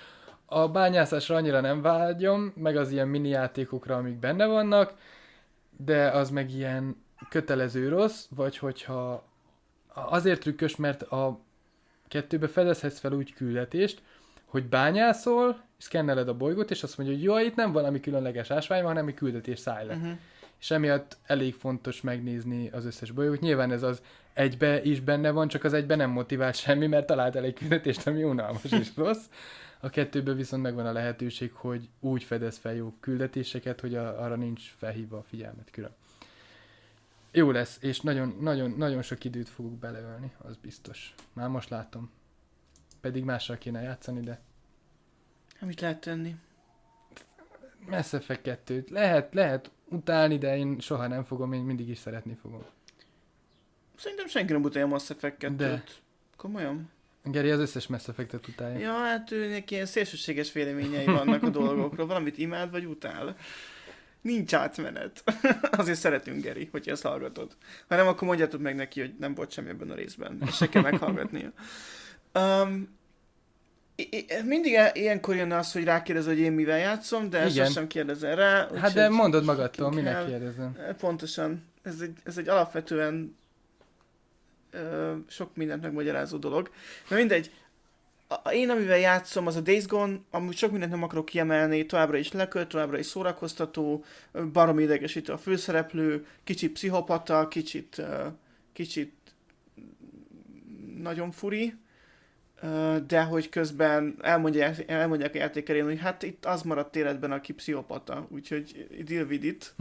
A bányászásra annyira nem vágyom, meg az ilyen mini játékokra, amik benne vannak, de az meg ilyen kötelező rossz, vagy hogyha azért trükkös, mert a kettőbe fedezhetsz fel úgy küldetést, hogy bányászol, szkenneled a bolygót, és azt mondja, hogy jó, itt nem valami különleges ásvány, hanem egy küldetés szállj le. Uh-huh. És emiatt elég fontos megnézni az összes bolygót. Nyilván ez az egybe is benne van, csak az egybe nem motivált semmi, mert talált elég küldetést, ami unalmas és rossz. A kettőben viszont megvan a lehetőség, hogy úgy fedez fel jó küldetéseket, hogy a, arra nincs felhívva a figyelmet külön. Jó lesz, és nagyon, nagyon, nagyon sok időt fogok beleölni, az biztos. Már most látom. Pedig mással kéne játszani, de... Mit lehet tenni? Mass Effect kettőt. Lehet, lehet utálni, de én soha nem fogom, én mindig is szeretni fogom. Szerintem senki nem utálja a Mass Effect kettőt. De. Komolyan? Geri az összes Mass Effectet utálja. Ja, hát őnek ilyen szélsőséges véleményei vannak a dolgokról. Valamit imád vagy utál. Nincs átmenet. Azért szeretünk, Geri, hogy ezt hallgatod. Ha nem, akkor mondjátok meg neki, hogy nem volt semmi ebben a részben. És se kell meghallgatnia. Um, mindig ilyenkor jön az, hogy rákérdez, hogy én mivel játszom, de igen. sosem kérdezel rá. Hát de mondod magadtól, minek kérdezem. Pontosan. Ez egy, ez egy alapvetően ö, sok mindent megmagyarázó dolog. Na mindegy. A, én amivel játszom, az a Days Gone, amúgy sok mindent nem akarok kiemelni, továbbra is lekölt, továbbra is szórakoztató, baromi idegesítő a főszereplő, kicsit pszichopata, kicsit, uh, kicsit nagyon furi, uh, de hogy közben elmondják, elmondják a játékelén, hogy hát itt az maradt életben, aki pszichopata, úgyhogy deal with it.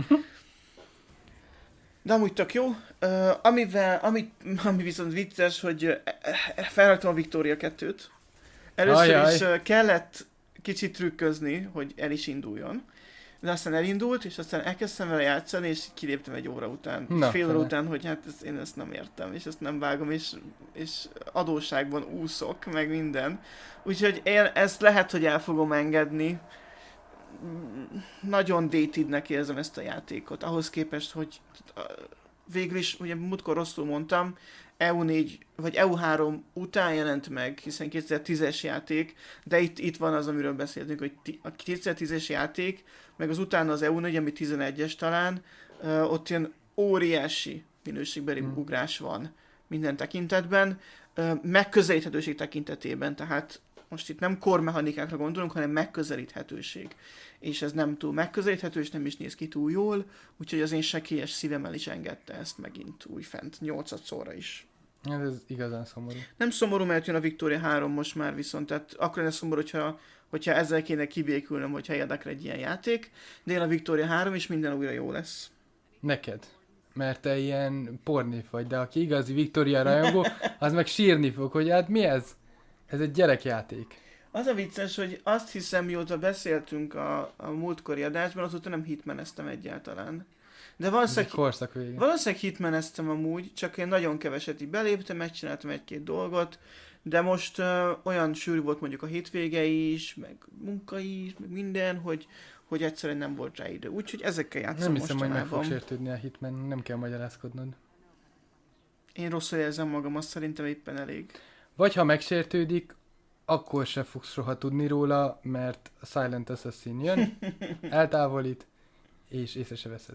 De amúgy tök jó. Uh, amivel, ami, ami viszont vicces, hogy felraktam a Victoria kettőt. Először Ajaj. is kellett kicsit trükközni, hogy el is induljon. De aztán elindult, és aztán elkezdtem vele játszani, és kiléptem egy óra után. Na, fél óra után, hogy hát ezt, én ezt nem értem, és ezt nem vágom, és, és adósságban úszok, meg minden. Úgyhogy én ezt lehet, hogy el fogom engedni. Nagyon datednek érzem ezt a játékot. Ahhoz képest, hogy végül is, ugye múltkor rosszul mondtam, E U négy, vagy E U három után jelent meg, hiszen kétezer-tízes játék, de itt, itt van az, amiről beszéltünk, hogy a kétezer-tízes játék, meg az utána az E U négy, ami tizenegyes talán, uh, ott ilyen óriási minőségbeli hmm. ugrás van minden tekintetben, uh, megközelíthetőség tekintetében, tehát most itt nem kormechanikákra gondolunk, hanem megközelíthetőség. És ez nem túl megközelíthető, és nem is néz ki túl jól, úgyhogy az én sekélyes szívemmel is engedte ezt megint újfent, nyolcadszorra is. Ez, ez igazán szomorú. Nem szomorú, mert jön a Victoria három most már viszont, tehát akkor lenne szomorú, hogyha, hogyha ezzel kéne kibékülnöm, hogyha érdekel egy ilyen játék, de jön a Victoria három, és minden újra jó lesz. Neked. Mert te ilyen pornif vagy, de aki igazi Victoria rajongó, az meg sírni fog, hogy hát mi ez? Ez egy gyerekjáték. Az a vicces, hogy azt hiszem, mióta beszéltünk a, a múltkori adásban, azóta nem hitmeneztem egyáltalán. De valószínűleg, valószínűleg hitmeneztem amúgy, csak én nagyon keveset így beléptem, megcsináltam egy-két dolgot, de most uh, olyan sűrű volt mondjuk a hétvége is, meg munka is, meg minden, hogy, hogy egyszerűen nem volt rá idő. Úgyhogy ezekkel játszom mostanában. Nem hiszem, hogy meg fog sértődni a Hitman, nem kell magyarázkodnod. Én rosszul érzem magam, azt szerintem éppen elég. Vagy ha megsértődik, akkor se fogsz soha tudni róla, mert a Silent Assassin jön, eltávolít, és észre se veszed.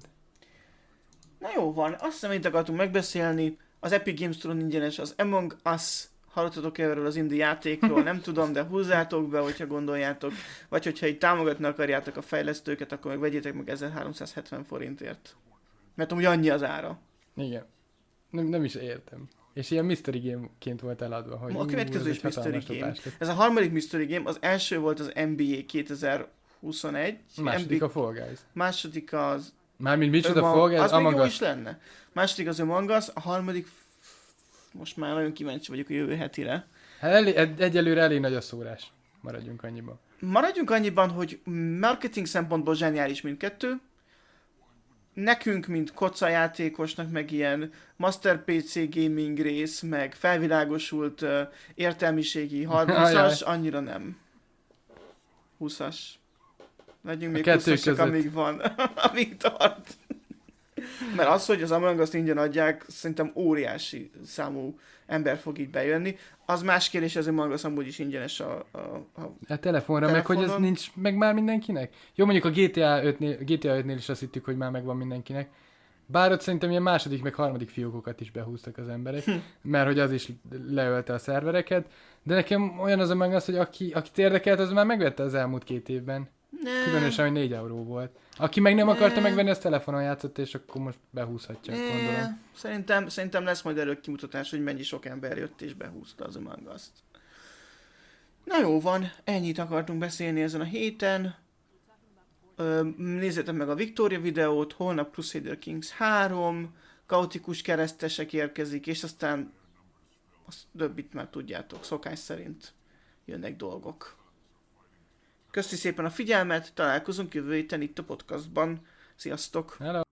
Na jó van, azt hiszem, itt akartunk megbeszélni. Az Epic Games Store ingyenes, az Among Us, hallottatok erről az indie játékról, nem tudom, de húzzátok be, hogyha gondoljátok. Vagy hogyha így támogatni akarjátok a fejlesztőket, akkor meg vegyétek meg ezerháromszázhetven forintért. Mert amúgy annyi az ára. Igen. Nem, nem is értem. És ilyen mystery game-ként volt eladva, hogy a következő is mystery game. Ez a harmadik mystery game, az első volt az N B A kétezer-huszonegy. Második N B A a Fall Guys. Második az... Mármint micsoda Fall Guys, az még jó is lenne. Második az Among Us, a harmadik... Most már nagyon kíváncsi vagyok a jövő hetire. Hát elé, egyelőre elég nagy a szórás. Maradjunk annyiban. Maradjunk annyiban, hogy marketing szempontból zseniális mindkettő. Nekünk, mint kocajátékosnak, meg ilyen Master pé cé gaming rész, meg felvilágosult uh, értelmiségi harmincas, annyira nem. húszas. Legyünk még húszasak, amíg van, amíg tart. Mert az, hogy az Among Us ingyen adják, szerintem óriási számú ember fog így bejönni. Az más kérdés, az Among Us amúgy is ingyenes a, a, a A telefonra, meg hogy ez nincs meg már mindenkinek. Jó, mondjuk a G T A ötnél, G T A ötnél is azt hittük, hogy már megvan mindenkinek. Bár ott szerintem ilyen második, meg harmadik fiókokat is behúztak az emberek, hm. mert hogy az is leölte a szervereket. De nekem olyan az Among Us, hogy aki, akit érdekelt, az már megvette az elmúlt két évben. Ne. Különösen, hogy négy euró volt. Aki meg nem ne. akarta megvenni, azt telefonon játszott, és akkor most behúzhatja, ne. gondolom. Szerintem, szerintem lesz majd erről kimutatás, hogy mennyi sok ember jött és behúzta az Among Us-t. Na jó van, ennyit akartunk beszélni ezen a héten. Ö, nézzétek meg a Victoria videót, holnap Crusader Kings három, kaotikus keresztesek érkezik, és aztán azt többit már tudjátok, szokás szerint jönnek dolgok. Köszi szépen a figyelmet, találkozunk jövő héten itt a podcastban. Sziasztok! Hello.